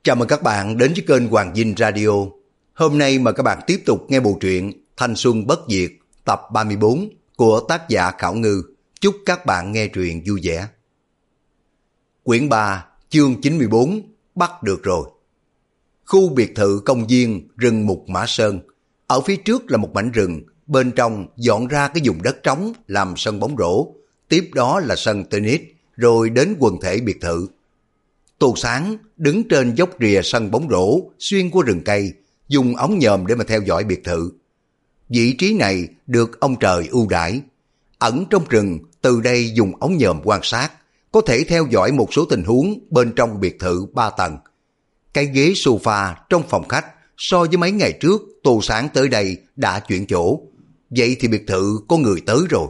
Chào mừng các bạn đến với kênh Hoàng Dinh Radio. Hôm nay mời các bạn tiếp tục nghe bộ truyện Thanh Xuân Bất Diệt tập 34 của tác giả Khảo Ngư. Chúc các bạn nghe truyện vui vẻ. Quyển 3, chương 94, bắt được rồi. Khu biệt thự công viên rừng Mục Mã Sơn. Ở phía trước là một mảnh rừng, bên trong dọn ra cái vùng đất trống làm sân bóng rổ. Tiếp đó là sân tennis, rồi đến quần thể biệt thự. Tô Sáng đứng trên dốc rìa sân bóng rổ xuyên qua rừng cây, dùng ống nhòm để mà theo dõi biệt thự. Vị trí này được ông trời ưu đãi. Ẩn trong rừng, từ đây dùng ống nhòm quan sát, có thể theo dõi một số tình huống bên trong biệt thự 3 tầng. Cái ghế sofa trong phòng khách so với mấy ngày trước Tô Sáng tới đây đã chuyển chỗ. Vậy thì biệt thự có người tới rồi.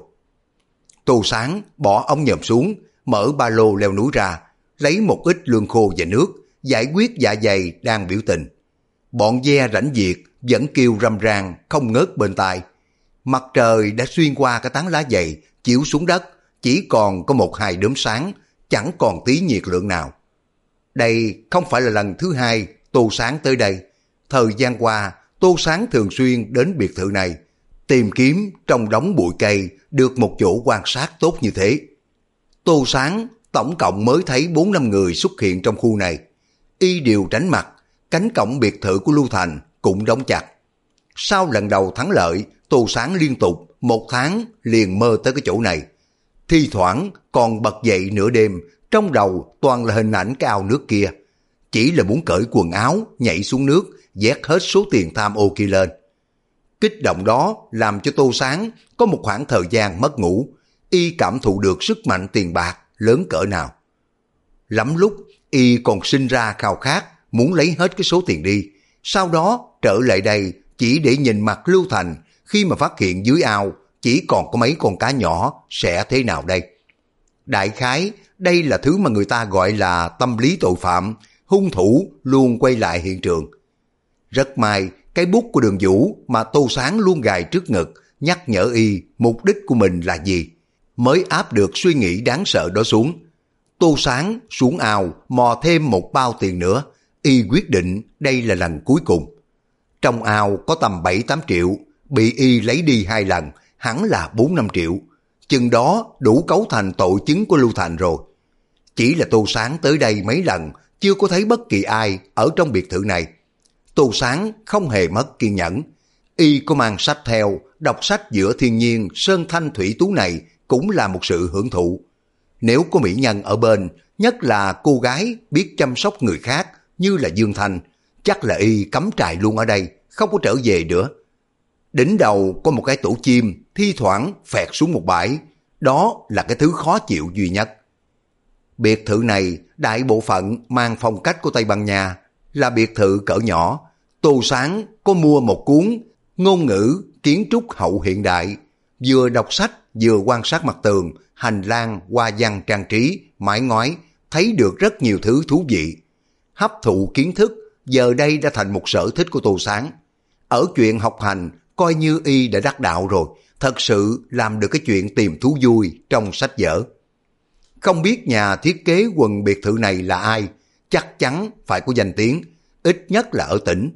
Tô Sáng bỏ ống nhòm xuống, mở ba lô leo núi ra, lấy một ít lương khô và nước, giải quyết dạ dày đang biểu tình. Bọn ve rảnh việc vẫn kêu râm ran không ngớt bên tai. Mặt trời đã xuyên qua cái tán lá dày, chiếu xuống đất, chỉ còn có một hai đốm sáng, chẳng còn tí nhiệt lượng nào. Đây không phải là lần thứ hai Tô Sáng tới đây. Thời gian qua, Tô Sáng thường xuyên đến biệt thự này, tìm kiếm trong đống bụi cây được một chỗ quan sát tốt như thế. Tô Sáng tổng cộng mới thấy 4-5 người xuất hiện trong khu này. Y đều tránh mặt, cánh cổng biệt thự của Lưu Thành cũng đóng chặt. Sau lần đầu thắng lợi, Tô Sáng liên tục 1 tháng liền mơ tới cái chỗ này. Thi thoảng còn bật dậy nửa đêm, trong đầu toàn là hình ảnh cái ao nước kia. Chỉ là muốn cởi quần áo, nhảy xuống nước, vét hết số tiền tham ô kia lên. Kích động đó làm cho Tô Sáng có một khoảng thời gian mất ngủ. Y cảm thụ được sức mạnh tiền bạc lớn cỡ nào. Lắm lúc Y còn sinh ra khao khát muốn lấy hết cái số tiền đi, sau đó trở lại đây chỉ để nhìn mặt Lưu Thành khi mà phát hiện dưới ao chỉ còn có mấy con cá nhỏ sẽ thế nào đây. Đại khái đây là thứ mà người ta gọi là tâm lý tội phạm, hung thủ luôn quay lại hiện trường. Rất may cái bút của Đường Vũ mà Tô Sáng luôn gài trước ngực nhắc nhở Y mục đích của mình là gì, mới áp được suy nghĩ đáng sợ đó xuống. Tô Sáng xuống ao mò thêm một bao tiền nữa, Y quyết định đây là lần cuối cùng. Trong ao có tầm 7-8 triệu, bị Y lấy đi 2 lần, hẳn là 4-5 triệu. Chừng đó đủ cấu thành tội chứng của Lưu Thành rồi. Chỉ là Tô Sáng tới đây mấy lần, chưa có thấy bất kỳ ai ở trong biệt thự này. Tô Sáng không hề mất kiên nhẫn. Y có mang sách theo, đọc sách giữa thiên nhiên sơn thanh thủy tú này cũng là một sự hưởng thụ. Nếu có mỹ nhân ở bên, nhất là cô gái biết chăm sóc người khác như là Dương Thanh, chắc là Y cắm trại luôn ở đây, không có trở về nữa. Đỉnh đầu có một cái tổ chim, thi thoảng phẹt xuống một bãi, đó là cái thứ khó chịu duy nhất. Biệt thự này đại bộ phận mang phong cách của Tây Ban Nha, là biệt thự cỡ nhỏ. Tô Sáng có mua một cuốn Ngôn ngữ kiến trúc hậu hiện đại, vừa đọc sách vừa quan sát mặt tường, hành lang, hoa văn trang trí, mái ngói, thấy được rất nhiều thứ thú vị. Hấp thụ kiến thức giờ đây đã thành một sở thích của Tô Sáng. Ở chuyện học hành coi như Y đã đắc đạo rồi, thật sự làm được cái chuyện tìm thú vui trong sách vở. Không biết nhà thiết kế quần biệt thự này là ai, chắc chắn phải có danh tiếng, ít nhất là ở tỉnh.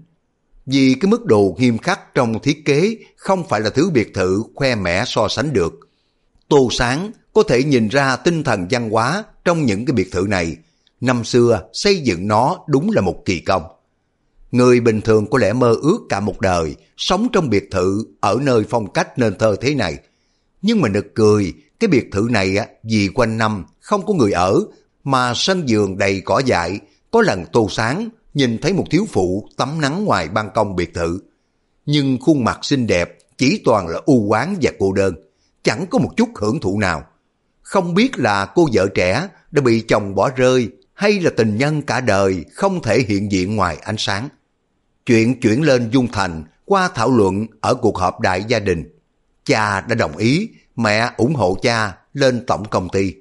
Vì cái mức độ nghiêm khắc trong thiết kế không phải là thứ biệt thự khoe mẽ so sánh được. Tô Sáng có thể nhìn ra tinh thần văn hóa trong những cái biệt thự này. Năm xưa xây dựng nó đúng là một kỳ công. Người bình thường có lẽ mơ ước cả một đời sống trong biệt thự ở nơi phong cách nên thơ thế này. Nhưng mà nực cười, cái biệt thự này vì quanh năm không có người ở mà sân vườn đầy cỏ dại. Có lần Tô Sáng nhìn thấy một thiếu phụ tắm nắng ngoài ban công biệt thự. Nhưng khuôn mặt xinh đẹp chỉ toàn là u oán và cô đơn, chẳng có một chút hưởng thụ nào. Không biết là cô vợ trẻ đã bị chồng bỏ rơi hay là tình nhân cả đời không thể hiện diện ngoài ánh sáng. Chuyện chuyển lên Dung Thành qua thảo luận ở cuộc họp đại gia đình. Cha đã đồng ý, mẹ ủng hộ cha lên tổng công ty.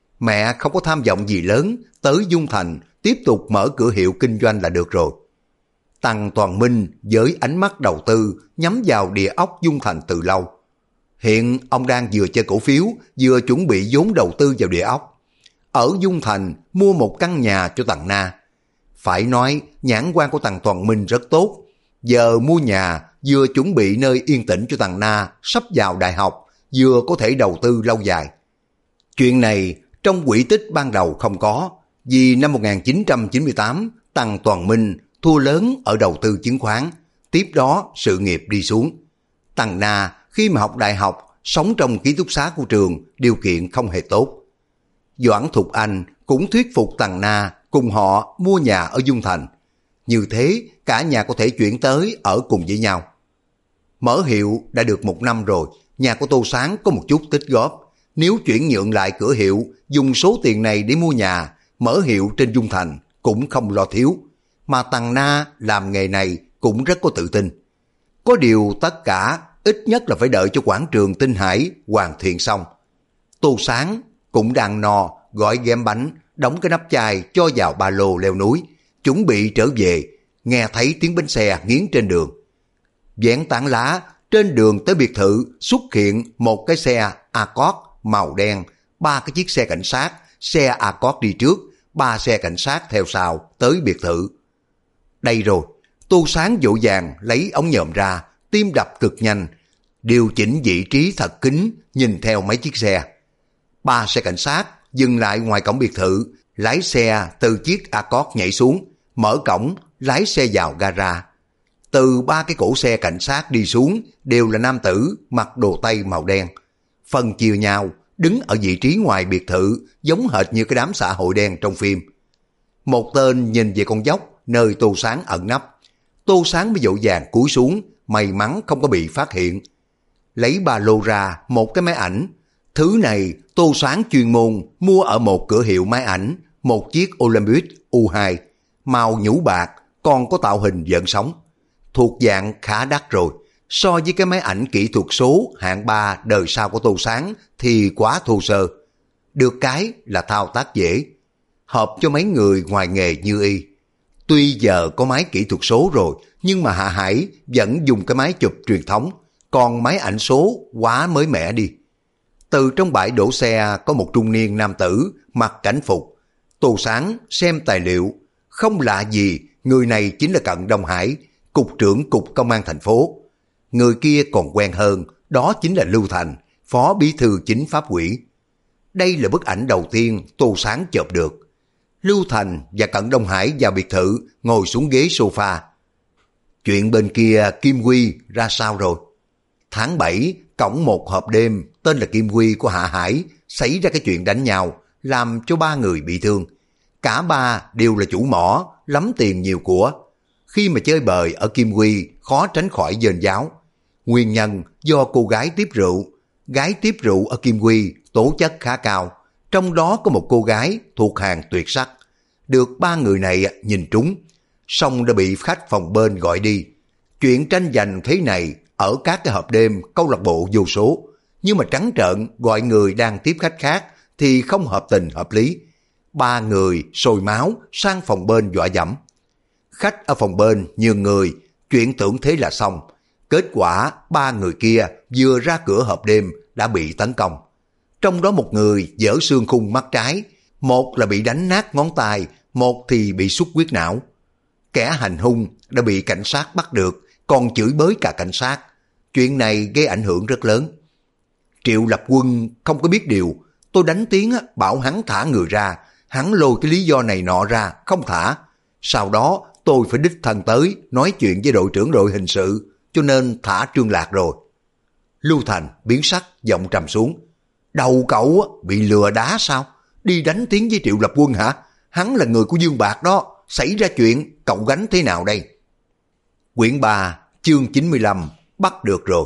Mẹ không có tham vọng gì lớn, tới Dung Thành tiếp tục mở cửa hiệu kinh doanh là được rồi. Tăng Toàn Minh với ánh mắt đầu tư nhắm vào địa ốc Dung Thành từ lâu. Hiện ông đang vừa chơi cổ phiếu, vừa chuẩn bị vốn đầu tư vào địa ốc. Ở Dung Thành mua một căn nhà cho Tằng Na. Phải nói nhãn quan của thằng Toàn Minh rất tốt. Giờ mua nhà vừa chuẩn bị nơi yên tĩnh cho thằng Na sắp vào đại học, vừa có thể đầu tư lâu dài. Chuyện này trong quỹ tích ban đầu không có, vì năm 1998 thằng Toàn Minh thua lớn ở đầu tư chứng khoán, tiếp đó sự nghiệp đi xuống. Thằng Na khi mà học đại học, sống trong ký túc xá của trường, điều kiện không hề tốt. Doãn Thục Anh cũng thuyết phục thằng Na cùng họ mua nhà ở Dung Thành. Như thế cả nhà có thể chuyển tới ở cùng với nhau. Mở hiệu đã được 1 năm rồi, nhà của Tô Sáng có một chút tích góp. Nếu chuyển nhượng lại cửa hiệu, dùng số tiền này để mua nhà, mở hiệu trên Dung Thành cũng không lo thiếu. Mà thằng Na làm nghề này cũng rất có tự tin. Có điều tất cả ít nhất là phải đợi cho quảng trường Tinh Hải hoàn thiện xong. Tô Sáng cũng đang no, gói ghém bánh, đóng cái nắp chai cho vào ba lô leo núi, chuẩn bị trở về, nghe thấy tiếng bánh xe nghiến trên đường. Vén tán lá, trên đường tới biệt thự xuất hiện một cái xe Accord màu đen, 3 cái chiếc xe cảnh sát, xe Accord đi trước, 3 xe cảnh sát theo sau tới biệt thự. Đây rồi, Tô Sáng vội vàng lấy ống nhòm ra, tim đập cực nhanh, điều chỉnh vị trí thật kín, nhìn theo mấy chiếc xe. 3 xe cảnh sát dừng lại ngoài cổng biệt thự, lái xe từ chiếc Accord nhảy xuống, mở cổng, lái xe vào gara. Từ 3 cái cỗ xe cảnh sát đi xuống đều là nam tử mặc đồ tây màu đen. Phân chia nhau, đứng ở vị trí ngoài biệt thự giống hệt như cái đám xã hội đen trong phim. Một tên nhìn về con dốc nơi Tô Sáng ẩn nấp. Tô Sáng mới vội vàng cúi xuống, may mắn không có bị phát hiện. Lấy ba lô ra một cái máy ảnh. Thứ này Tô Sáng chuyên môn mua ở một cửa hiệu máy ảnh, một chiếc Olympus U2, màu nhũ bạc, còn có tạo hình vợn sóng. Thuộc dạng khá đắt rồi, so với cái máy ảnh kỹ thuật số hạng 3 đời sau của Tô Sáng thì quá thô sơ. Được cái là thao tác dễ, hợp cho mấy người ngoài nghề như y. Tuy giờ có máy kỹ thuật số rồi, nhưng mà Hạ Hải vẫn dùng cái máy chụp truyền thống, còn máy ảnh số quá mới mẻ đi. Từ trong bãi đổ xe có một trung niên nam tử mặc cảnh phục. Tô Sáng xem tài liệu, không lạ gì, người này chính là Cận Đông Hải, cục trưởng cục công an thành phố. Người kia còn quen hơn, đó chính là Lưu Thành, phó bí thư chính pháp ủy. Đây là bức ảnh đầu tiên Tô Sáng chụp được. Lưu Thành và Cận Đông Hải vào biệt thự, ngồi xuống ghế sofa. Chuyện bên kia Kim Quy ra sao rồi? Tháng 7, cổng một hộp đêm tên là Kim Quy của Hạ Hải xảy ra cái chuyện đánh nhau, làm cho 3 người bị thương. Cả 3 đều là chủ mỏ, lắm tiền nhiều của. Khi mà chơi bời ở Kim Quy khó tránh khỏi dên giáo. Nguyên nhân do cô gái tiếp rượu. Gái tiếp rượu ở Kim Quy tố chất khá cao. Trong đó có một cô gái thuộc hàng tuyệt sắc. Được 3 người này nhìn trúng, xong đã bị khách phòng bên gọi đi. Chuyện tranh giành thế này ở các cái hộp đêm câu lạc bộ vô số. Nhưng mà trắng trợn gọi người đang tiếp khách khác thì không hợp tình hợp lý. 3 người sôi máu sang phòng bên dọa dẫm. Khách ở phòng bên nhường người, chuyện tưởng thế là xong. Kết quả 3 người kia vừa ra cửa hộp đêm đã bị tấn công. Trong đó một người vỡ xương khung mắt trái, một là bị đánh nát ngón tay, một thì bị xuất huyết não. Kẻ hành hung đã bị cảnh sát bắt được, còn chửi bới cả cảnh sát. Chuyện này gây ảnh hưởng rất lớn. Triệu Lập Quân không có biết điều, tôi đánh tiếng bảo hắn thả người ra, hắn lôi cái lý do này nọ ra, không thả. Sau đó tôi phải đích thân tới nói chuyện với đội trưởng đội hình sự, cho nên thả Trương Lạc rồi. Lưu Thành biến sắc, giọng trầm xuống. Đầu cậu bị lừa đá sao? Đi đánh tiếng với Triệu Lập Quân hả? Hắn là người của Dương Bạc đó, xảy ra chuyện cậu gánh thế nào đây? Quyển 3, chương 95, bắt được rồi.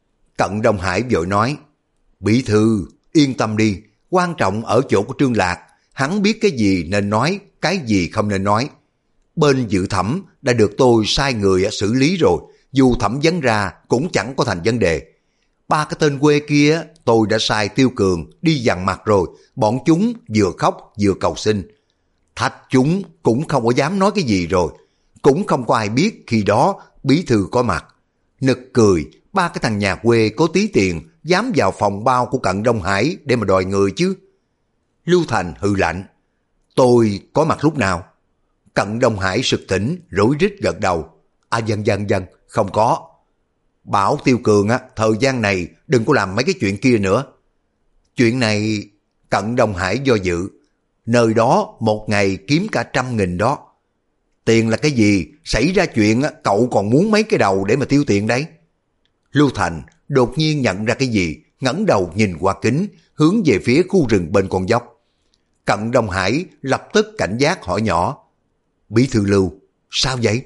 Cận Đông Hải vội nói, Bí thư, yên tâm đi, quan trọng ở chỗ của Trương Lạc, hắn biết cái gì nên nói, cái gì không nên nói. Bên dự thẩm đã được tôi sai người xử lý rồi, dù thẩm vấn ra cũng chẳng có thành vấn đề. 3 cái tên quê kia tôi đã sai Tiêu Cường đi dằn mặt rồi, bọn chúng vừa khóc vừa cầu xin. Thạch chúng cũng không có dám nói cái gì rồi, cũng không có ai biết khi đó bí thư có mặt. Nực cười, 3 cái thằng nhà quê có tí tiền dám vào phòng bao của Cận Đông Hải để mà đòi người chứ. Lưu Thành hừ lạnh, tôi có mặt lúc nào? Cận Đông Hải sực tỉnh, rối rít gật đầu. Dân, không có. Bảo Tiêu Cường thời gian này đừng có làm mấy cái chuyện kia nữa. Chuyện này, Cận Đông Hải do dự. Nơi đó một ngày kiếm cả 100.000 đó. Tiền là cái gì? Xảy ra chuyện cậu còn muốn mấy cái đầu để mà tiêu tiền đấy. Lưu Thành đột nhiên nhận ra cái gì, ngẩng đầu nhìn qua kính, hướng về phía khu rừng bên con dốc. Cận Đông Hải lập tức cảnh giác hỏi nhỏ. Bí thư Lưu, sao vậy?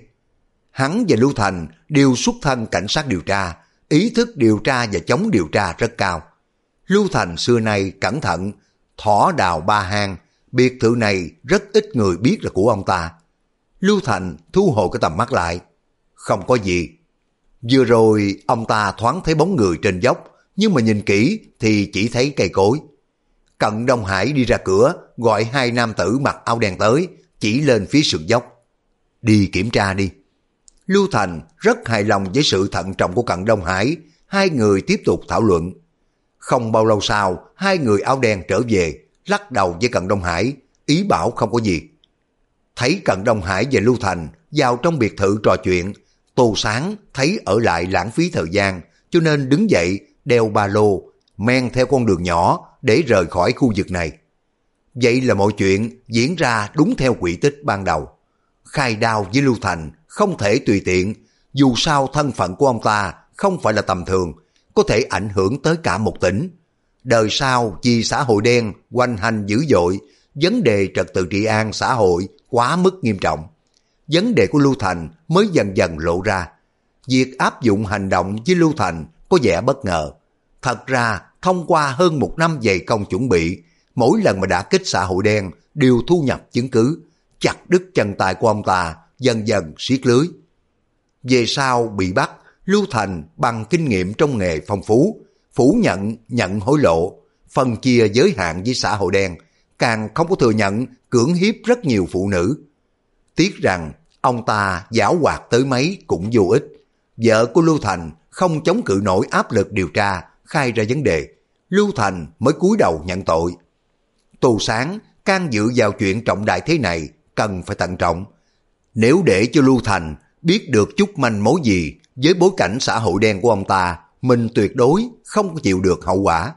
Hắn và Lưu Thành đều xuất thân cảnh sát điều tra, ý thức điều tra và chống điều tra rất cao. Lưu Thành xưa nay cẩn thận, thỏ đào ba hang, biệt thự này rất ít người biết là của ông ta. Lưu Thành thu hồi cái tầm mắt lại. Không có gì. Vừa rồi ông ta thoáng thấy bóng người trên dốc, nhưng mà nhìn kỹ thì chỉ thấy cây cối. Cận Đông Hải đi ra cửa, gọi hai nam tử mặc áo đen tới, chỉ lên phía sườn dốc. Đi kiểm tra đi. Lưu Thành rất hài lòng với sự thận trọng của Cận Đông Hải, hai người tiếp tục thảo luận. Không bao lâu sau, hai người áo đen trở về, lắc đầu với Cận Đông Hải, ý bảo không có gì. Thấy Cận Đông Hải và Lưu Thành vào trong biệt thự trò chuyện, Tô Sáng thấy ở lại lãng phí thời gian, cho nên đứng dậy, đeo ba lô, men theo con đường nhỏ để rời khỏi khu vực này. Vậy là mọi chuyện diễn ra đúng theo quỹ tích ban đầu. Khai đao với Lưu Thành không thể tùy tiện, dù sao thân phận của ông ta không phải là tầm thường, có thể ảnh hưởng tới cả một tỉnh. Đời sau vì xã hội đen hoành hành dữ dội, vấn đề trật tự trị an xã hội quá mức nghiêm trọng. Vấn đề của Lưu Thành mới dần dần lộ ra. Việc áp dụng hành động với Lưu Thành có vẻ bất ngờ. Thật ra, thông qua hơn một năm dày công chuẩn bị, mỗi lần mà đả kích xã hội đen đều thu nhập chứng cứ, chặt đứt chân tay của ông ta, dần dần siết lưới. Về sau bị bắt, Lưu Thành bằng kinh nghiệm trong nghề phong phú, phủ nhận nhận hối lộ, phân chia giới hạn với xã hội đen, càng không có thừa nhận cưỡng hiếp rất nhiều phụ nữ. Tiếc rằng ông ta giảo hoạt tới mấy cũng vô ích. Vợ của Lưu Thành không chống cự nổi áp lực điều tra, khai ra vấn đề. Lưu Thành mới cúi đầu nhận tội. Tô Sáng can dự vào chuyện trọng đại thế này cần phải thận trọng. Nếu để cho Lưu Thành biết được chút manh mối gì với bối cảnh xã hội đen của ông ta, mình tuyệt đối không chịu được hậu quả.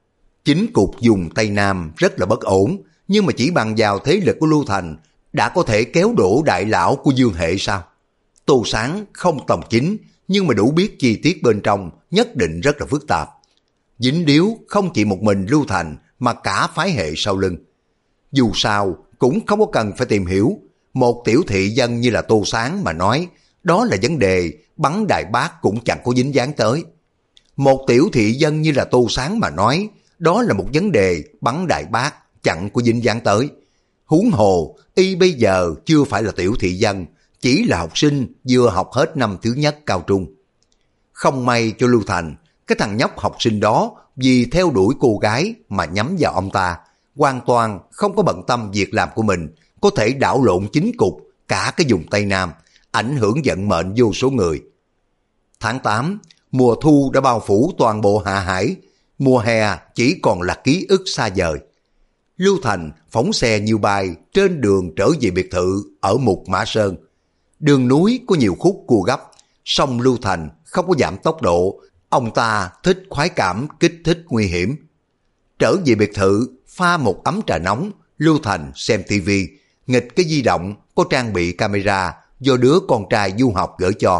Chính cục vùng Tây Nam rất là bất ổn, nhưng mà chỉ bằng vào thế lực của Lưu Thành đã có thể kéo đổ đại lão của Dương Hệ sao? Tô Sáng không tầm chính, nhưng mà đủ biết chi tiết bên trong nhất định rất là phức tạp. Dính điếu không chỉ một mình Lưu Thành mà cả phái hệ sau lưng. Dù sao cũng không có cần phải tìm hiểu. Một tiểu thị dân như là Tô Sáng mà nói, đó là vấn đề bắn Đại Bác cũng chẳng có dính dáng tới. Một tiểu thị dân như là Tô Sáng mà nói, đó là một vấn đề bắn Đại Bác chẳng có dính dáng tới. Huống hồ, y bây giờ chưa phải là tiểu thị dân, chỉ là học sinh vừa học hết năm thứ nhất cao trung. Không may cho Lưu Thành, cái thằng nhóc học sinh đó vì theo đuổi cô gái mà nhắm vào ông ta, hoàn toàn không có bận tâm việc làm của mình, có thể đảo lộn chính cục cả cái vùng Tây Nam, ảnh hưởng vận mệnh vô số người. Tháng 8, mùa thu đã bao phủ toàn bộ Hạ Hải, mùa hè chỉ còn là ký ức xa vời. Lưu Thành phóng xe như bay trên đường trở về biệt thự ở Mục Mã Sơn. Đường núi có nhiều khúc cua gấp, song Lưu Thành không có giảm tốc độ, ông ta thích khoái cảm kích thích nguy hiểm. Trở về biệt thự, pha một ấm trà nóng, Lưu Thành xem tivi, nghịch cái di động có trang bị camera do đứa con trai du học gửi cho.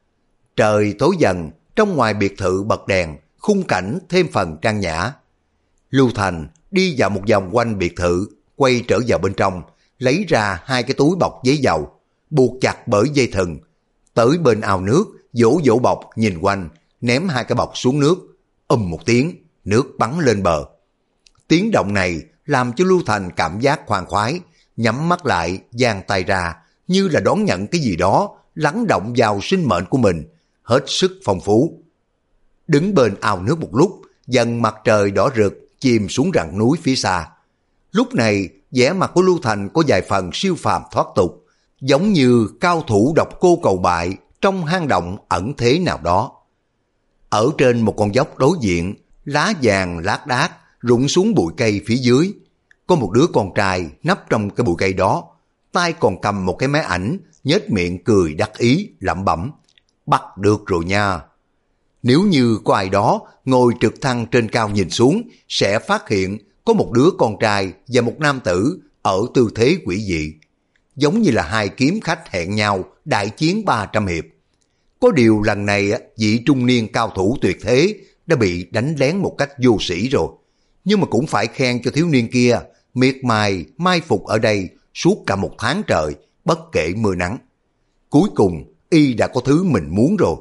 Trời tối dần, trong ngoài biệt thự bật đèn, khung cảnh thêm phần trang nhã. Lưu Thành đi vào một vòng quanh biệt thự, quay trở vào bên trong, lấy ra hai cái túi bọc giấy dầu, buộc chặt bởi dây thừng. Tới bên ao nước, vỗ bọc nhìn quanh, ném hai cái bọc xuống nước. Một tiếng, nước bắn lên bờ. Tiếng động này làm cho Lưu Thành cảm giác khoan khoái, nhắm mắt lại, giang tay ra, như là đón nhận cái gì đó, lắng động vào sinh mệnh của mình, hết sức phong phú. Đứng bên ao nước một lúc, dần mặt trời đỏ rực chìm xuống rặng núi phía xa. Lúc này, vẻ mặt của Lưu Thành có vài phần siêu phàm thoát tục, giống như cao thủ độc cô cầu bại trong hang động ẩn thế nào đó. Ở trên một con dốc đối diện, lá vàng lác đác rụng xuống bụi cây phía dưới. Có một đứa con trai nấp trong cái bụi cây đó. tay còn cầm một cái máy ảnh, nhếch miệng cười đắc ý, lẩm bẩm. Bắt được rồi nha. Nếu như có ai đó ngồi trực thăng trên cao nhìn xuống, sẽ phát hiện có một đứa con trai và một nam tử ở tư thế quỷ dị. Giống như là hai kiếm khách hẹn nhau đại chiến 300 hiệp. Có điều lần này vị trung niên cao thủ tuyệt thế đã bị đánh lén một cách vô sĩ rồi. Nhưng mà cũng phải khen cho thiếu niên kia, miệt mài mai phục ở đây suốt cả một tháng trời, bất kể mưa nắng. Cuối cùng, y đã có thứ mình muốn rồi.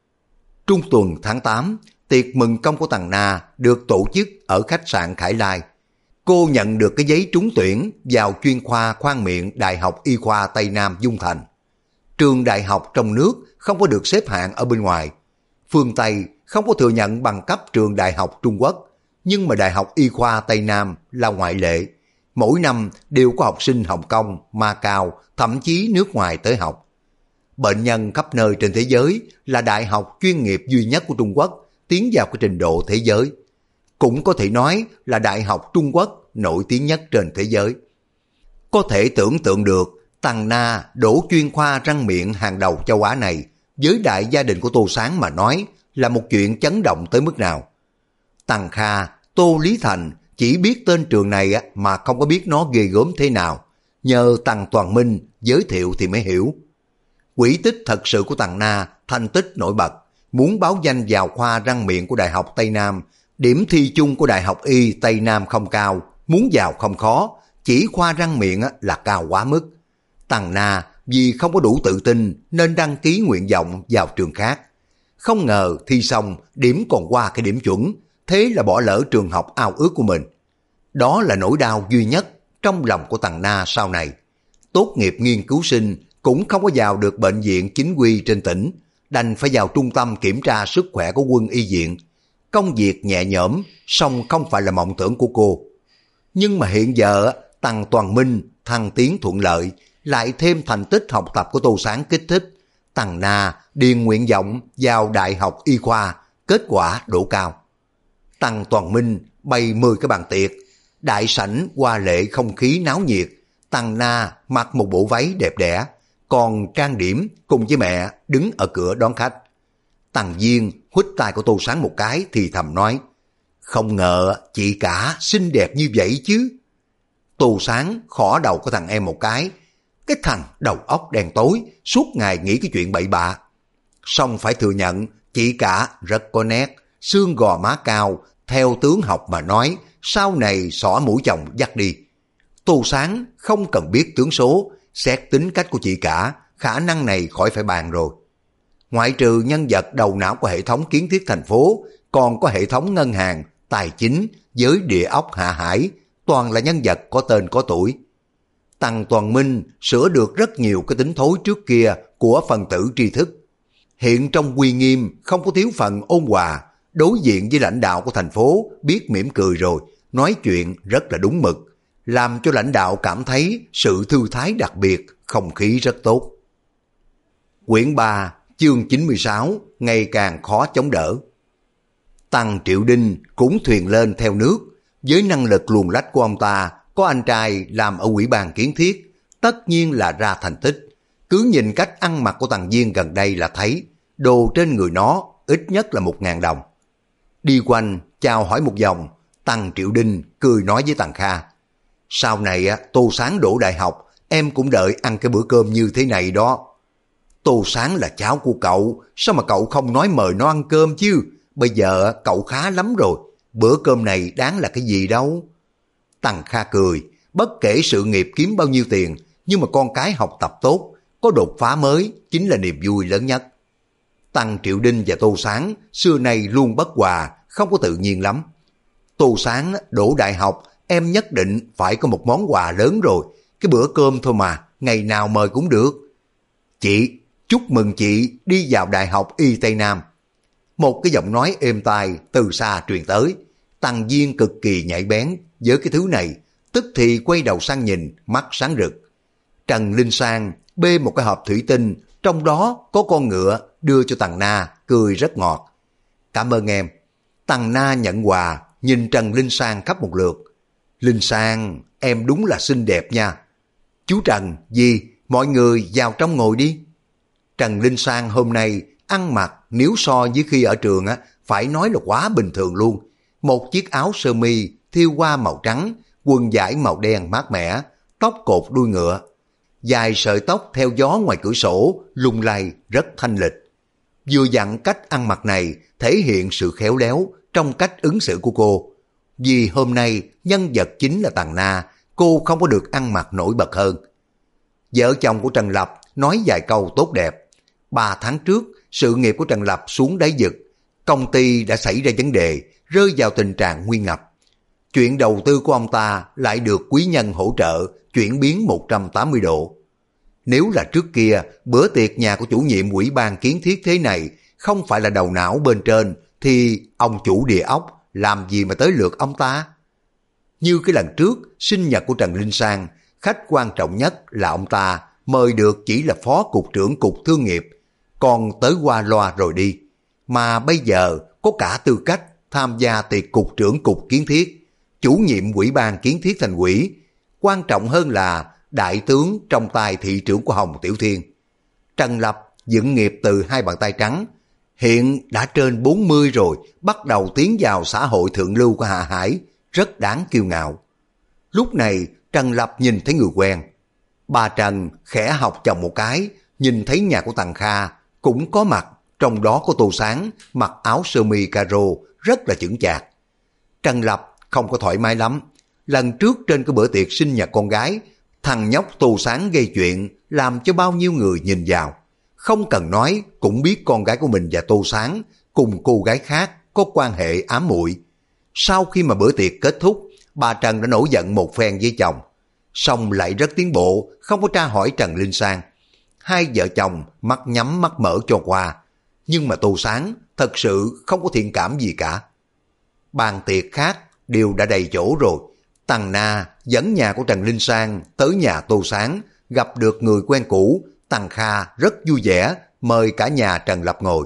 Trung tuần tháng 8, tiệc mừng công của Tằng Na được tổ chức ở khách sạn Khải Lai. Cô nhận được cái giấy trúng tuyển vào chuyên khoa khoang miệng Đại học Y khoa Tây Nam Dung Thành. Trường đại học trong nước không có được xếp hạng ở bên ngoài. Phương Tây không có thừa nhận bằng cấp trường đại học Trung Quốc, nhưng mà Đại học Y khoa Tây Nam là ngoại lệ. Mỗi năm đều có học sinh Hồng Kông, Macau, thậm chí nước ngoài tới học. Bệnh nhân khắp nơi trên thế giới là đại học chuyên nghiệp duy nhất của Trung Quốc tiến vào cái trình độ thế giới. Cũng có thể nói là đại học Trung Quốc nổi tiếng nhất trên thế giới. Có thể tưởng tượng được Tằng Na đỗ chuyên khoa răng miệng hàng đầu châu Á này với đại gia đình của Tô Sáng mà nói là một chuyện chấn động tới mức nào. Tằng Kha, Tô Lý Thành chỉ biết tên trường này mà không có biết nó ghê gớm thế nào. Nhờ Tằng Toàn Minh giới thiệu thì mới hiểu. Quỹ tích thật sự của Tằng Na thành tích nổi bật, muốn báo danh vào khoa răng miệng của Đại học Tây Nam. Điểm thi chung của Đại học Y Tây Nam không cao, muốn vào không khó, chỉ khoa răng miệng là cao quá mức. Tằng Na vì không có đủ tự tin nên đăng ký nguyện vọng vào trường khác. Không ngờ thi xong điểm còn qua cái điểm chuẩn, thế là bỏ lỡ trường học ao ước của mình. Đó là nỗi đau duy nhất trong lòng của Tằng Na sau này. Tốt nghiệp nghiên cứu sinh cũng không có vào được bệnh viện chính quy trên tỉnh, đành phải vào trung tâm kiểm tra sức khỏe của quân y viện. Công việc nhẹ nhõm, song không phải là mộng tưởng của cô. Nhưng mà hiện giờ Tằng Toàn Minh thăng tiến thuận lợi, lại thêm thành tích học tập của Tô Sáng kích thích. Tằng Na điền nguyện vọng vào Đại học Y khoa, kết quả đỗ cao. Tằng Toàn Minh bày 10 cái bàn tiệc, đại sảnh hoa lệ không khí náo nhiệt. Tằng Na mặc một bộ váy đẹp đẽ, còn trang điểm cùng với mẹ đứng ở cửa đón khách. Tằng Diên huýt tay của Tô Sáng một cái thì thầm nói, không ngờ chị cả xinh đẹp như vậy chứ. Tô Sáng khỏ đầu của thằng em một cái thằng đầu óc đen tối, suốt ngày nghĩ cái chuyện bậy bạ. Song phải thừa nhận, chị cả rất có nét, xương gò má cao, theo tướng học mà nói, sau này xỏ mũi chồng dắt đi. Tô Sáng không cần biết tướng số, xét tính cách của chị cả, khả năng này khỏi phải bàn rồi. Ngoại trừ nhân vật đầu não của hệ thống kiến thiết thành phố, còn có hệ thống ngân hàng, tài chính, với địa ốc hạ hải, toàn là nhân vật có tên có tuổi. Tằng Toàn Minh sửa được rất nhiều cái tính thối trước kia của phần tử tri thức. Hiện trong uy nghiêm không có thiếu phần ôn hòa, đối diện với lãnh đạo của thành phố biết mỉm cười rồi, nói chuyện rất là đúng mực, làm cho lãnh đạo cảm thấy sự thư thái đặc biệt, không khí rất tốt. Quyển 3, chương 96, ngày càng khó chống đỡ. Tằng Triệu Đinh cũng thuyền lên theo nước, với năng lực luồn lách của ông ta, có anh trai làm ở ủy ban kiến thiết, tất nhiên là ra thành tích. Cứ nhìn cách ăn mặc của Tằng Diên gần đây là thấy, đồ trên người nó ít nhất là 1.000 đồng. Đi quanh, chào hỏi một vòng, Tằng Triệu Đinh cười nói với Tằng Kha, sau này Tô Sáng đỗ đại học, em cũng đợi ăn cái bữa cơm như thế này đó. Tô Sáng là cháu của cậu, sao mà cậu không nói mời nó ăn cơm chứ? Bây giờ cậu khá lắm rồi, bữa cơm này đáng là cái gì đâu. Tằng Kha cười, bất kể sự nghiệp kiếm bao nhiêu tiền, nhưng mà con cái học tập tốt, có đột phá mới chính là niềm vui lớn nhất. Tằng Triệu Đinh và Tô Sáng xưa nay luôn bất hòa, không có tự nhiên lắm. Tô Sáng đỗ đại học, em nhất định phải có một món quà lớn rồi, cái bữa cơm thôi mà, ngày nào mời cũng được. Chị, chúc mừng chị đi vào Đại học Y Tây Nam. Một cái giọng nói êm tai từ xa truyền tới. Tằng Diên cực kỳ nhạy bén với cái thứ này, tức thì quay đầu sang nhìn, mắt sáng rực. Trần Linh Sang bê một cái hộp thủy tinh, trong đó có con ngựa, đưa cho Tằng Na, cười rất ngọt. Cảm ơn em. Tằng Na nhận quà, nhìn Trần Linh Sang khắp một lượt. Linh Sang, em đúng là xinh đẹp nha. Chú Trần, gì, mọi người vào trong ngồi đi. Trần Linh Sang hôm nay ăn mặc nếu so với khi ở trường phải nói là quá bình thường luôn. Một chiếc áo sơ mi thêu hoa màu trắng, quần vải màu đen mát mẻ, tóc cột đuôi ngựa. Dài sợi tóc theo gió ngoài cửa sổ, lung lay rất thanh lịch. Vừa dặn cách ăn mặc này thể hiện sự khéo léo trong cách ứng xử của cô. Vì hôm nay nhân vật chính là Tằng Na, cô không có được ăn mặc nổi bật hơn. Vợ chồng của Trần Lập nói vài câu tốt đẹp. 3 tháng trước, sự nghiệp của Trần Lập xuống đáy vực. Công ty đã xảy ra vấn đề, rơi vào tình trạng nguy ngập. Chuyện đầu tư của ông ta lại được quý nhân hỗ trợ, chuyển biến 180 độ. Nếu là trước kia, bữa tiệc nhà của chủ nhiệm ủy ban kiến thiết thế này không phải là đầu não bên trên, thì ông chủ địa ốc làm gì mà tới lượt ông ta? Như cái lần trước, sinh nhật của Trần Linh Sang, khách quan trọng nhất là ông ta mời được chỉ là phó cục trưởng cục thương nghiệp, còn tới qua loa rồi đi. Mà bây giờ có cả tư cách tham gia tiệc cục trưởng cục kiến thiết, chủ nhiệm ủy ban kiến thiết thành ủy, quan trọng hơn là đại tướng trong tay thị trưởng của Hồng Tiểu Thiên. Trần Lập dựng nghiệp từ 2 bàn tay trắng, hiện đã trên 40 rồi, bắt đầu tiến vào xã hội thượng lưu của Hạ Hải, rất đáng kiêu ngạo. Lúc này Trần Lập nhìn thấy người quen. Bà Trần khẽ học chồng một cái, nhìn thấy nhà của Tằng Kha cũng có mặt, trong đó có Tô Sáng mặc áo sơ mi caro rất là chững chạc. Trần Lập không có thoải mái lắm. Lần trước trên cái bữa tiệc sinh nhật con gái, thằng nhóc Tô Sáng gây chuyện làm cho bao nhiêu người nhìn vào. Không cần nói cũng biết con gái của mình và Tô Sáng cùng cô gái khác có quan hệ ám muội. Sau khi mà bữa tiệc kết thúc, bà Trần đã nổi giận một phen với chồng. Xong lại rất tiến bộ, không có tra hỏi Trần Linh Sang. Hai vợ chồng mắt nhắm mắt mở cho qua. Nhưng mà Tô Sáng thật sự không có thiện cảm gì cả. Bàn tiệc khác đều đã đầy chỗ rồi. Tằng Na dẫn nhà của Trần Linh Sang tới nhà Tô Sáng, gặp được người quen cũ. Tằng Kha rất vui vẻ mời cả nhà Trần Lập ngồi.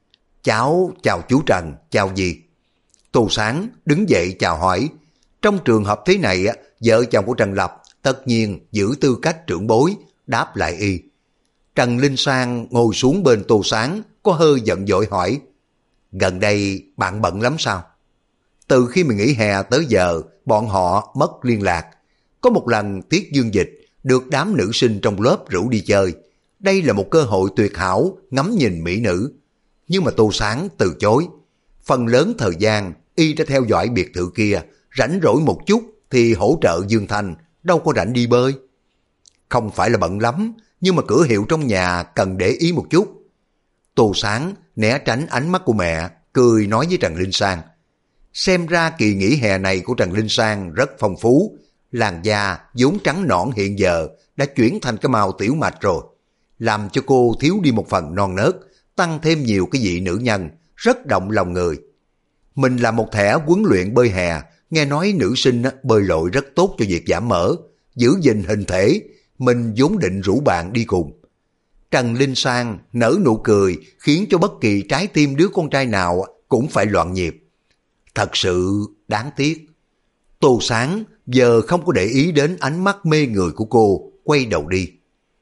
Cháu chào chú Trần, chào gì? Tô Sáng đứng dậy chào hỏi. Trong trường hợp thế này, vợ chồng của Trần Lập tất nhiên giữ tư cách trưởng bối, đáp lại y. Trần Linh Sang ngồi xuống bên Tô Sáng, có hơi giận dỗi hỏi, gần đây bạn bận lắm sao? Từ khi mình nghỉ hè tới giờ, bọn họ mất liên lạc. Có một lần tiết dương dịch, được đám nữ sinh trong lớp rủ đi chơi. Đây là một cơ hội tuyệt hảo ngắm nhìn mỹ nữ. Nhưng mà Tô Sáng từ chối. Phần lớn thời gian, y đã theo dõi biệt thự kia, rảnh rỗi một chút thì hỗ trợ Dương Thanh, đâu có rảnh đi bơi. Không phải là bận lắm, nhưng mà cửa hiệu trong nhà cần để ý một chút. Tô Sáng né tránh ánh mắt của mẹ, cười nói với Trần Linh Sang. Xem ra kỳ nghỉ hè này của Trần Linh Sang rất phong phú, làn da vốn trắng nõn hiện giờ đã chuyển thành cái màu tiểu mạch rồi, làm cho cô thiếu đi một phần non nớt, tăng thêm nhiều cái vị nữ nhân, rất động lòng người. Mình là một thẻ huấn luyện bơi hè, nghe nói nữ sinh bơi lội rất tốt cho việc giảm mỡ, giữ gìn hình thể, mình vốn định rủ bạn đi cùng. Trần Linh Sang nở nụ cười khiến cho bất kỳ trái tim đứa con trai nào cũng phải loạn nhịp. Thật sự đáng tiếc. Tô Sáng giờ không có để ý đến ánh mắt mê người của cô, quay đầu đi.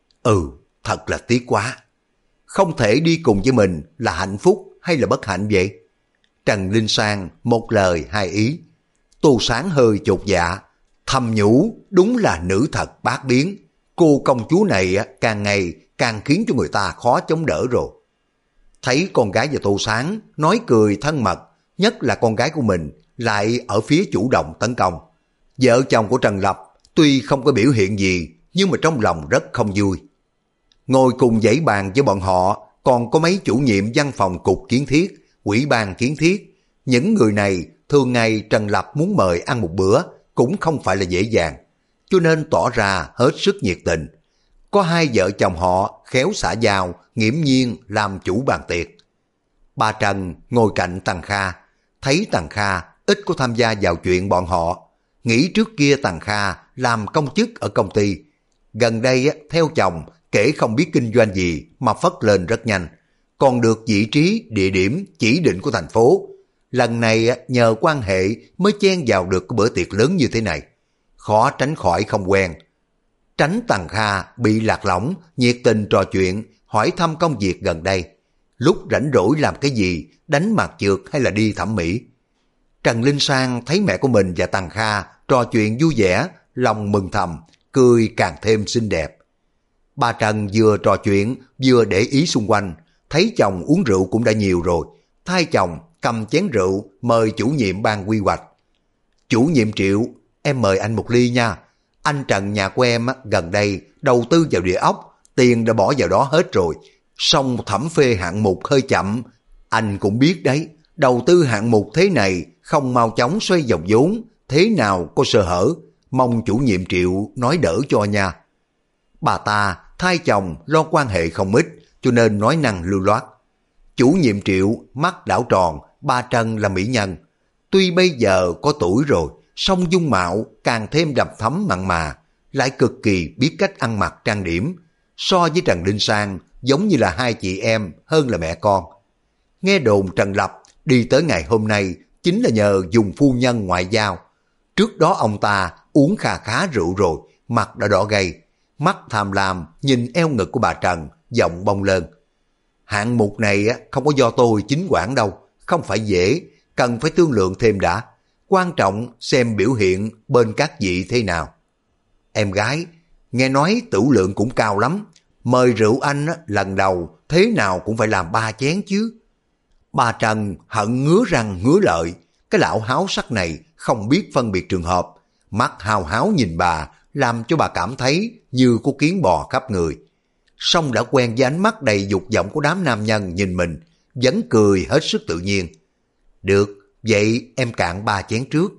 Thật là tiếc quá. Không thể đi cùng với mình là hạnh phúc hay là bất hạnh vậy? Trần Linh Sang một lời hai ý. Tô Sáng hơi chột dạ, thầm nhủ đúng là nữ thật bát biến. Cô công chúa này càng ngày càng khiến cho người ta khó chống đỡ rồi. Thấy con gái và Tô Sáng nói cười thân mật, nhất là con gái của mình lại ở phía chủ động tấn công. Vợ chồng của Trần Lập tuy không có biểu hiện gì, nhưng mà trong lòng rất không vui. Ngồi cùng dãy bàn với bọn họ còn có mấy chủ nhiệm văn phòng cục kiến thiết, ủy ban kiến thiết. Những người này thường ngày Trần Lập muốn mời ăn một bữa cũng không phải là dễ dàng, cho nên tỏ ra hết sức nhiệt tình. Có hai vợ chồng họ khéo xã giao, nghiễm nhiên làm chủ bàn tiệc. Bà Trần ngồi cạnh Tằng Kha, thấy Tằng Kha ít có tham gia vào chuyện bọn họ. Nghĩ trước kia Tằng Kha làm công chức ở công ty. Gần đây theo chồng kể không biết kinh doanh gì mà phất lên rất nhanh, còn được vị trí địa điểm chỉ định của thành phố. Lần này nhờ quan hệ mới chen vào được cái bữa tiệc lớn như thế này. Khó tránh khỏi không quen. tránh Tằng Kha bị lạc lõng, nhiệt tình trò chuyện, hỏi thăm công việc gần đây. Lúc rảnh rỗi làm cái gì, đánh mạc trượt hay là đi thẩm mỹ. Trần Linh Sang thấy mẹ của mình và Tằng Kha trò chuyện vui vẻ, lòng mừng thầm, cười càng thêm xinh đẹp. Bà Trần vừa trò chuyện vừa để ý xung quanh, thấy chồng uống rượu cũng đã nhiều rồi, thay chồng cầm chén rượu mời chủ nhiệm ban quy hoạch. Chủ nhiệm Triệu, em mời anh một ly nha. Anh Trần nhà của em gần đây đầu tư vào địa ốc, tiền đã bỏ vào đó hết rồi. Xong thẩm phê hạng mục hơi chậm. Anh cũng biết đấy, đầu tư hạng mục thế này không mau chóng xoay vòng vốn, thế nào có sơ hở. Mong chủ nhiệm Triệu nói đỡ cho nha. Bà ta thay chồng lo quan hệ không ít, cho nên nói năng lưu loát. Chủ nhiệm Triệu mắt đảo tròn, bà Trần là mỹ nhân. Tuy bây giờ có tuổi rồi, song dung mạo càng thêm đầm thắm mặn mà, lại cực kỳ biết cách ăn mặc trang điểm. So với Trần Linh Sang, giống như là hai chị em hơn là mẹ con. Nghe đồn Trần Lập đi tới ngày hôm nay chính là nhờ dùng phu nhân ngoại giao. Trước đó ông ta uống khà khá rượu rồi, mặt đã đỏ gay, mắt tham lam nhìn eo ngực của bà Trần, giọng bông lên. Hạng mục này không có do tôi chính quản đâu, không phải dễ, cần phải thương lượng thêm đã. Quan trọng xem biểu hiện bên các vị thế nào. Em gái, nghe nói tửu lượng cũng cao lắm, mời rượu anh lần đầu thế nào cũng phải làm 3 chén chứ. Bà Trần hận ngứa răng ngứa lợi, cái lão háo sắc này không biết phân biệt trường hợp, mắt hào háo nhìn bà làm cho bà cảm thấy như có kiến bò khắp người. Song đã quen với ánh mắt đầy dục vọng của đám nam nhân nhìn mình, vẫn cười hết sức tự nhiên. Được, vậy em cạn 3 chén trước.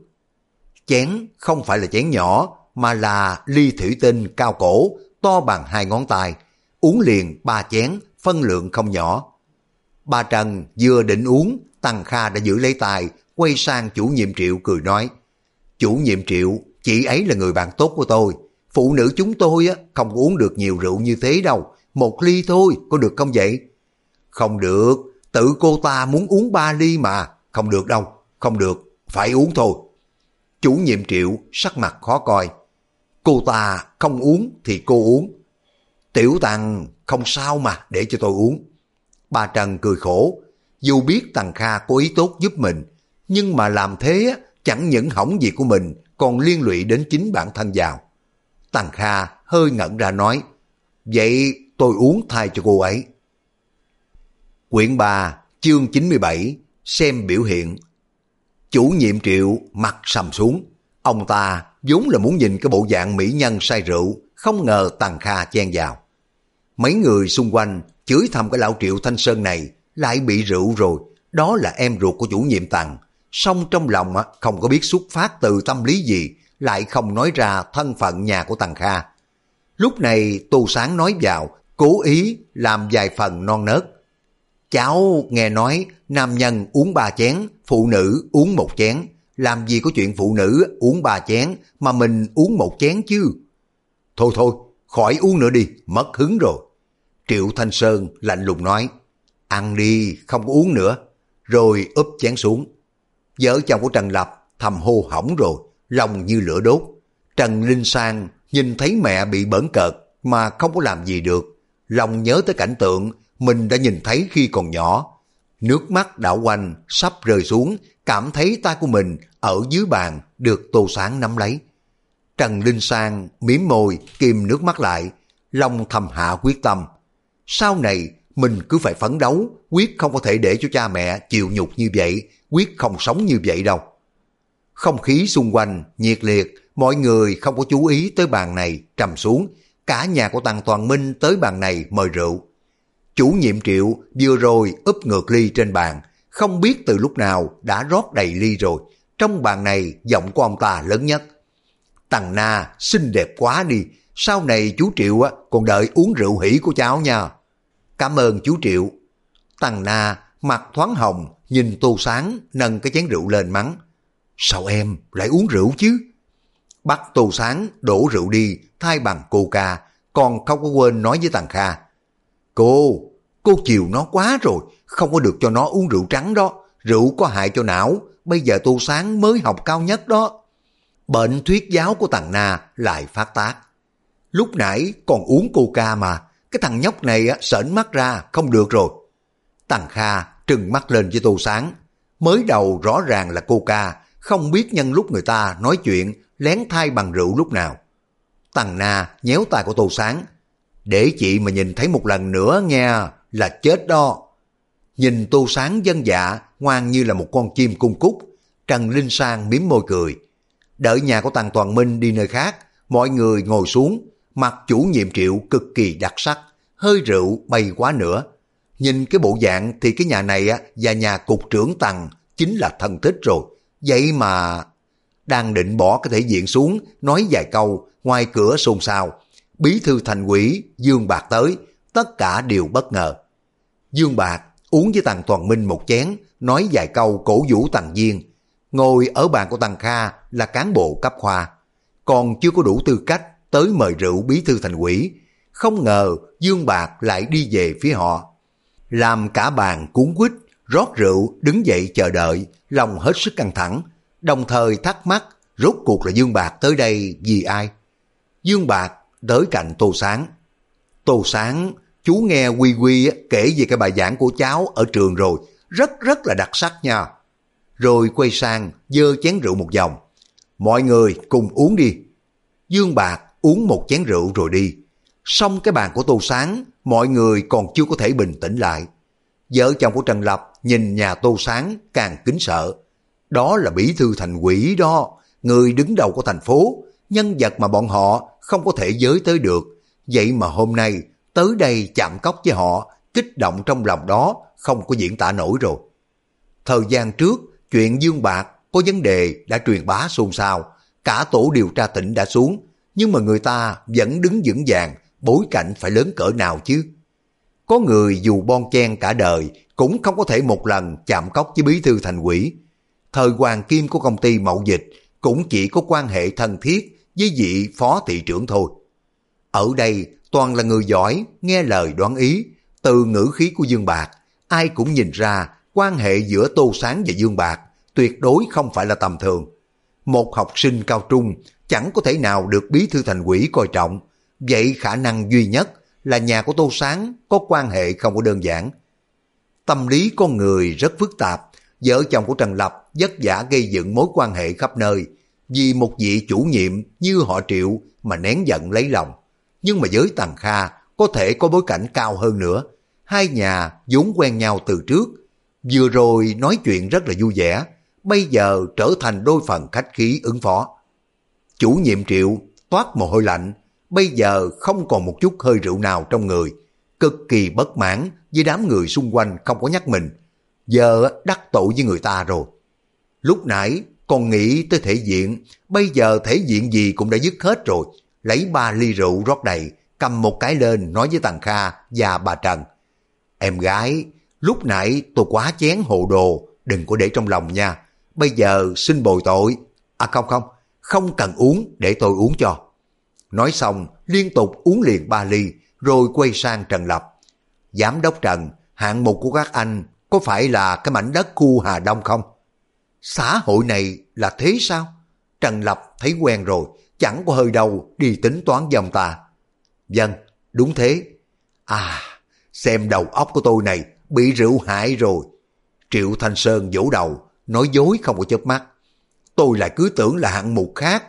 Chén không phải là chén nhỏ, mà là ly thủy tinh cao cổ, to bằng 2 ngón tay. Uống liền 3 chén, phân lượng không nhỏ. Bà Trần vừa định uống, Tằng Kha đã giữ lấy tay, quay sang chủ nhiệm Triệu cười nói. Chủ nhiệm Triệu, chị ấy là người bạn tốt của tôi. Phụ nữ chúng tôi không uống được nhiều rượu như thế đâu. 1 ly thôi, có được không vậy? Không được, tự cô ta muốn uống 3 ly mà. Không được đâu, không được, phải uống thôi. Chủ nhiệm Triệu sắc mặt khó coi. Cô ta không uống thì cô uống. Tiểu Tằng không sao mà, để cho tôi uống. Bà Trần cười khổ. Dù biết Tằng Kha có ý tốt giúp mình, nhưng mà làm thế chẳng những hỏng việc của mình, còn liên lụy đến chính bản thân vào. Tằng Kha hơi ngẩn ra nói, vậy tôi uống thay cho cô ấy. Quyển 3, chương 97, xem biểu hiện. Chủ nhiệm Triệu mặt sầm xuống. Ông ta vốn là muốn nhìn cái bộ dạng mỹ nhân say rượu, không ngờ Tằng Kha chen vào. Mấy người xung quanh chửi thầm cái lão Triệu Thanh Sơn này lại bị rượu rồi, đó là em ruột của chủ nhiệm Tằng. Song trong lòng không có biết xuất phát từ tâm lý gì, lại không nói ra thân phận nhà của Tằng Kha. Lúc này Tô Sáng nói vào, cố ý làm vài phần non nớt. Cháu nghe nói nam nhân uống 3 chén, phụ nữ uống 1 chén. Làm gì có chuyện phụ nữ uống 3 chén mà mình uống 1 chén chứ. Thôi thôi, khỏi uống nữa đi, mất hứng rồi. Triệu Thanh Sơn lạnh lùng nói, ăn đi, không có uống nữa. Rồi úp chén xuống. Vợ chồng của Trần Lập thầm hô hỏng rồi, lòng như lửa đốt. Trần Linh Sang nhìn thấy mẹ bị bỡn cợt mà không có làm gì được. Lòng nhớ tới cảnh tượng mình đã nhìn thấy khi còn nhỏ. Nước mắt đảo quanh, sắp rơi xuống, cảm thấy tay của mình ở dưới bàn được Tô Sáng nắm lấy. Trần Linh Sang mím môi, kìm nước mắt lại, lòng thầm hạ quyết tâm. Sau này mình cứ phải phấn đấu, quyết không có thể để cho cha mẹ chịu nhục như vậy, quyết không sống như vậy đâu. Không khí xung quanh nhiệt liệt, mọi người không có chú ý tới bàn này trầm xuống. Cả nhà của Tằng Toàn Minh tới bàn này mời rượu. Chủ nhiệm Triệu vừa rồi úp ngược ly trên bàn, không biết từ lúc nào đã rót đầy ly rồi. Trong bàn này giọng của ông ta lớn nhất. Tằng Na xinh đẹp quá đi, sau này chú Triệu còn đợi uống rượu hỉ của cháu nha. Cảm ơn chú Triệu. Tằng Na mặt thoáng hồng, nhìn Tô Sáng nâng cái chén rượu lên mắng. Sao em lại uống rượu chứ? Bắt Tô Sáng đổ rượu đi, thay bằng coca, còn không có quên nói với Tằng Kha. Cô chiều nó quá rồi, không có được cho nó uống rượu trắng đó, rượu có hại cho não, bây giờ Tô Sáng mới học cao nhất đó. Bệnh thuyết giáo của Tằng Na lại phát tác. Lúc nãy còn uống coca mà, cái thằng nhóc này sởn mắt ra, không được rồi. Tằng Kha trừng mắt lên với Tô Sáng. Mới đầu rõ ràng là coca, không biết nhân lúc người ta nói chuyện lén thay bằng rượu lúc nào. Tằng Na nhéo tay của Tô Sáng. Để chị mà nhìn thấy một lần nữa nha, là chết đó. Nhìn Tô Sáng dân dạ, ngoan như là một con chim cung cúc, Trần Linh Sang mím môi cười. Đợi nhà của Tằng Toàn Minh đi nơi khác, mọi người ngồi xuống, mặt chủ nhiệm Triệu cực kỳ đặc sắc, hơi rượu bay quá nữa. Nhìn cái bộ dạng thì cái nhà này và nhà cục trưởng Tằng chính là thân thích rồi. Vậy mà... Đang định bỏ cái thể diện xuống, nói vài câu, ngoài cửa xôn xao. Bí thư thành ủy Dương Bạc tới, tất cả đều bất ngờ. Dương Bạc uống với Tằng Toàn Minh một chén, nói vài câu cổ vũ Tằng Viên. Ngồi ở bàn của Tằng Kha là cán bộ cấp khoa, còn chưa có đủ tư cách tới mời rượu bí thư thành ủy. Không ngờ Dương Bạc lại đi về phía họ. Làm cả bàn cuốn quýt, rót rượu, đứng dậy chờ đợi, lòng hết sức căng thẳng, đồng thời thắc mắc rốt cuộc là Dương Bạc tới đây vì ai. Dương Bạc tới cạnh Tô Sáng. Tô Sáng, chú nghe Quy Quy kể về cái bài giảng của cháu ở trường rồi, rất là đặc sắc nha. Rồi quay sang giơ chén rượu một vòng. Mọi người cùng uống đi. Dương Bạc uống một chén rượu rồi đi. Xong cái bàn của Tô Sáng, mọi người còn chưa có thể bình tĩnh lại. Vợ chồng của Trần Lập nhìn nhà Tô Sáng càng kính sợ. Đó là bí thư thành ủy đó, người đứng đầu của thành phố, nhân vật mà bọn họ không có thể giới tới được. Vậy mà hôm nay tới đây chạm cốc với họ, kích động trong lòng đó không có diễn tả nổi rồi. Thời gian trước, chuyện Dương Bạc có vấn đề đã truyền bá xôn xao, cả tổ điều tra tỉnh đã xuống, nhưng mà người ta vẫn đứng vững vàng, bối cảnh phải lớn cỡ nào chứ. Có người dù bon chen cả đời cũng không có thể một lần chạm cốc với bí thư thành ủy. Thời hoàng kim của công ty Mậu Dịch cũng chỉ có quan hệ thân thiết với vị phó thị trưởng thôi. Ở đây toàn là người giỏi, nghe lời đoán ý. Từ ngữ khí của Dương Bạc, ai cũng nhìn ra quan hệ giữa Tô Sáng và Dương Bạc tuyệt đối không phải là tầm thường. Một học sinh cao trung chẳng có thể nào được bí thư thành ủy coi trọng. Vậy khả năng duy nhất là nhà của Tô Sáng có quan hệ không có đơn giản. Tâm lý con người rất phức tạp. Vợ chồng của Trần Lập vất vả gây dựng mối quan hệ khắp nơi, vì một vị chủ nhiệm như họ Triệu mà nén giận lấy lòng. Nhưng mà với Tằng Kha có thể có bối cảnh cao hơn nữa. Hai nhà vốn quen nhau từ trước, vừa rồi nói chuyện rất là vui vẻ, bây giờ trở thành đôi phần khách khí ứng phó. Chủ nhiệm Triệu toát mồ hôi lạnh, bây giờ không còn một chút hơi rượu nào trong người, cực kỳ bất mãn với đám người xung quanh không có nhắc mình. Giờ đắc tội với người ta rồi. Lúc nãy còn nghĩ tới thể diện, bây giờ thể diện gì cũng đã dứt hết rồi. Lấy 3 ly rượu rót đầy, cầm một cái lên nói với Tằng Kha và bà Trần. Em gái, lúc nãy tôi quá chén hồ đồ, đừng có để trong lòng nha. Bây giờ xin bồi tội. À không cần uống, để tôi uống cho. Nói xong liên tục uống liền 3 ly, rồi quay sang Trần Lập. Giám đốc Trần, hạng mục của các anh có phải là cái mảnh đất khu Hà Đông không? Xã hội này là thế sao? Trần Lập thấy quen rồi, chẳng có hơi đâu đi tính toán với ông ta. Vâng, đúng thế. À, xem đầu óc của tôi này bị rượu hại rồi. Triệu Thanh Sơn vỗ đầu, nói dối không có chớp mắt. Tôi lại cứ tưởng là hạng mục khác,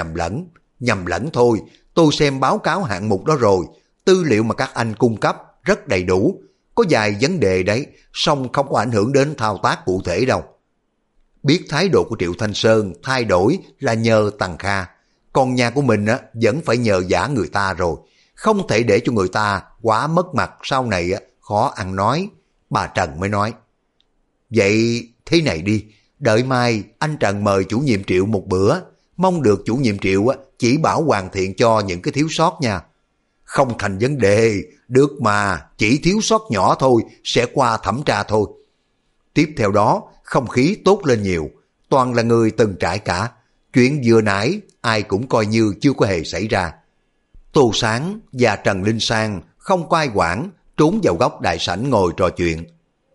nhầm lẫn thôi. Tôi xem báo cáo hạng mục đó rồi, tư liệu mà các anh cung cấp rất đầy đủ. Có vài vấn đề đấy, song không có ảnh hưởng đến thao tác cụ thể đâu. Biết thái độ của Triệu Thanh Sơn thay đổi là nhờ Tằng Kha, còn nhà của mình vẫn phải nhờ vả người ta rồi. Không thể để cho người ta quá mất mặt, sau này khó ăn nói. Bà Trần mới nói, vậy thế này đi, đợi mai anh Trần mời chủ nhiệm Triệu một bữa, mong được chủ nhiệm Triệu chỉ bảo hoàn thiện cho những cái thiếu sót nha. Không thành vấn đề, được mà, chỉ thiếu sót nhỏ thôi, sẽ qua thẩm tra thôi. Tiếp theo đó, không khí tốt lên nhiều, toàn là người từng trải cả. Chuyện vừa nãy, ai cũng coi như chưa có hề xảy ra. Tô Sáng và Trần Linh Sang không có ai quản, trốn vào góc đại sảnh ngồi trò chuyện.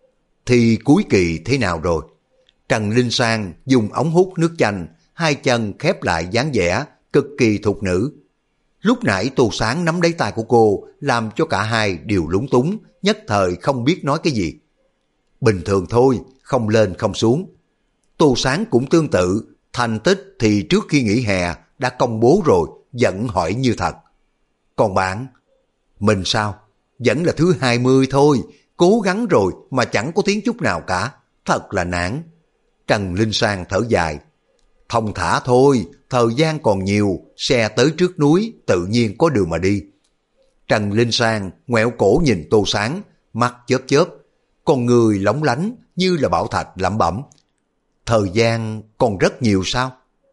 Thì cuối kỳ thế nào rồi? Trần Linh Sang dùng ống hút nước chanh, hai chân khép lại dáng vẻ, cực kỳ thục nữ. Lúc nãy Tô Sáng nắm lấy tay của cô làm cho cả hai đều lúng túng, nhất thời không biết nói cái gì. Bình thường thôi, không lên không xuống. Tô Sáng cũng tương tự, thành tích thì trước khi nghỉ hè đã công bố rồi, vẫn hỏi như thật. Còn bạn? Mình sao? Vẫn là thứ 20 thôi, cố gắng rồi mà chẳng có tiếng chút nào cả, thật là nản. Trần Linh Sang thở dài. Thông thả thôi, thời gian còn nhiều, xe tới trước núi, tự nhiên có đường mà đi. Trần Linh Sang ngoẹo cổ nhìn Tô Sáng, mắt chớp chớp, con người lóng lánh như là bảo thạch lẩm bẩm. Thời gian còn rất nhiều sao?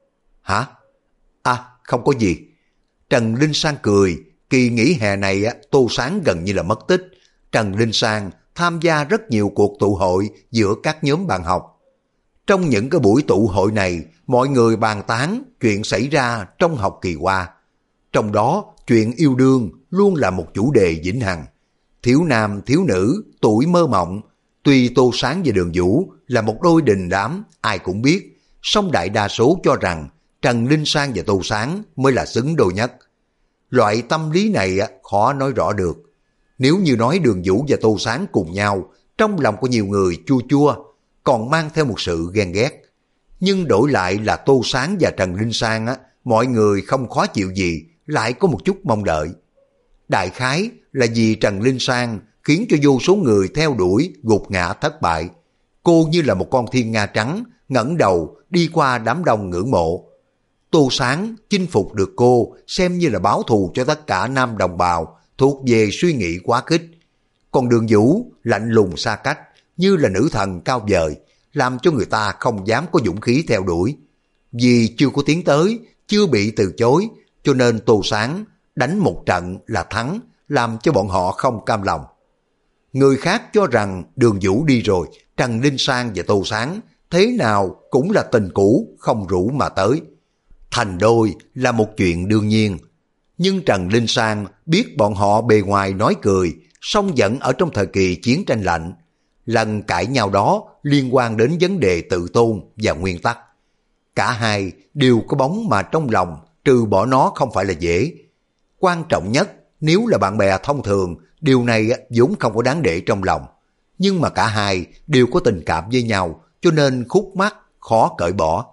Hả? À, không có gì. Trần Linh Sang cười, kỳ nghỉ hè này Tô Sáng gần như là mất tích. Trần Linh Sang tham gia rất nhiều cuộc tụ hội giữa các nhóm bạn học. Trong những cái buổi tụ hội này, mọi người bàn tán chuyện xảy ra trong học kỳ qua. Trong đó, chuyện yêu đương luôn là một chủ đề vĩnh hằng. Thiếu nam, thiếu nữ, tuổi mơ mộng. Tuy Tô Sáng và Đường Vũ là một đôi đình đám, ai cũng biết, song đại đa số cho rằng Trần Linh Sang và Tô Sáng mới là xứng đôi nhất. Loại tâm lý này khó nói rõ được. Nếu như nói Đường Vũ và Tô Sáng cùng nhau, trong lòng của nhiều người chua chua, còn mang theo một sự ghen ghét. Nhưng đổi lại là Tô Sáng và Trần Linh Sang, mọi người không khó chịu gì, lại có một chút mong đợi. Đại khái là vì Trần Linh Sang khiến cho vô số người theo đuổi gục ngã thất bại. Cô như là một con thiên nga trắng, ngẩng đầu đi qua đám đông ngưỡng mộ. Tô Sáng chinh phục được cô xem như là báo thù cho tất cả nam đồng bào thuộc về suy nghĩ quá khích. Còn Đường Vũ lạnh lùng xa cách như là nữ thần cao vời, làm cho người ta không dám có dũng khí theo đuổi. Vì chưa có tiến tới, chưa bị từ chối, cho nên Tô Sáng đánh một trận là thắng, làm cho bọn họ không cam lòng. Người khác cho rằng Đường Vũ đi rồi, Trần Linh Sang và Tô Sáng thế nào cũng là tình cũ không rủ mà tới. Thành đôi là một chuyện đương nhiên. Nhưng Trần Linh Sang biết bọn họ bề ngoài nói cười, song vẫn ở trong thời kỳ chiến tranh lạnh. Lần cãi nhau đó liên quan đến vấn đề tự tôn và nguyên tắc. Cả hai đều có bóng mà trong lòng, trừ bỏ nó không phải là dễ. Quan trọng nhất, nếu là bạn bè thông thường, điều này vốn không có đáng để trong lòng. Nhưng mà cả hai đều có tình cảm với nhau, cho nên khúc mắc khó cởi bỏ.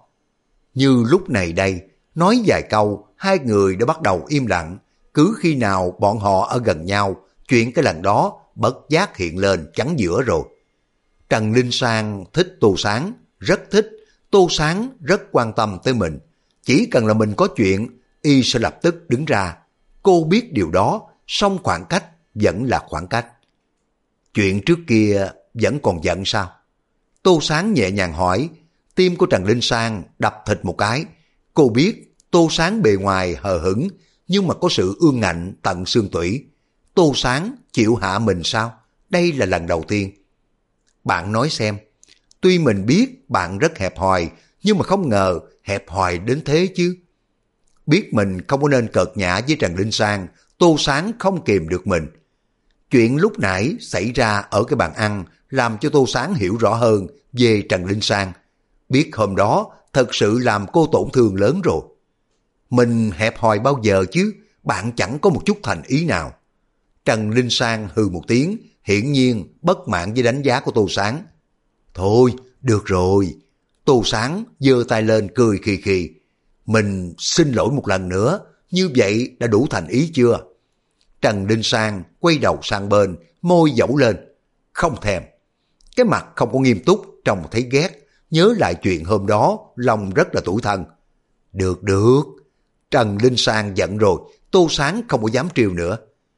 Như lúc này đây, nói vài câu, hai người đã bắt đầu im lặng. Cứ khi nào bọn họ ở gần nhau, chuyện cái lần đó bất giác hiện lên chắn giữa rồi. Trần Linh Sang thích Tô Sáng, rất thích. Tô Sáng rất quan tâm tới mình. Chỉ cần là mình có chuyện, y sẽ lập tức đứng ra. Cô biết điều đó, song khoảng cách vẫn là khoảng cách. Chuyện trước kia vẫn còn giận sao? Tô Sáng nhẹ nhàng hỏi. Tim của Trần Linh Sang đập thịt một cái. Cô biết Tô Sáng bề ngoài hờ hững, nhưng mà có sự ương ngạnh tận xương tủy. Tô Sáng chịu hạ mình sao? Đây là lần đầu tiên. Bạn nói xem, tuy mình biết bạn rất hẹp hòi, nhưng mà không ngờ hẹp hòi đến thế chứ. Biết mình không có nên cợt nhã với Trần Linh Sang, Tô Sáng không kìm được mình. Chuyện lúc nãy xảy ra ở cái bàn ăn làm cho Tô Sáng hiểu rõ hơn về Trần Linh Sang. Biết hôm đó thật sự làm cô tổn thương lớn rồi. Mình hẹp hòi bao giờ chứ, bạn chẳng có một chút thành ý nào. Trần Linh Sang hừ một tiếng, hiển nhiên bất mãn với đánh giá của Tô Sáng. Thôi, được rồi. Tô Sáng giơ tay lên cười khì khì. Mình xin lỗi một lần nữa, như vậy đã đủ thành ý chưa? Trần Linh Sang quay đầu sang bên, môi dẫu lên. Không thèm. Cái mặt không có nghiêm túc, trông thấy ghét. Nhớ lại chuyện hôm đó, lòng rất là tủi thân. Được được. Trần Linh Sang giận rồi, Tô Sáng không có dám trêu nữa.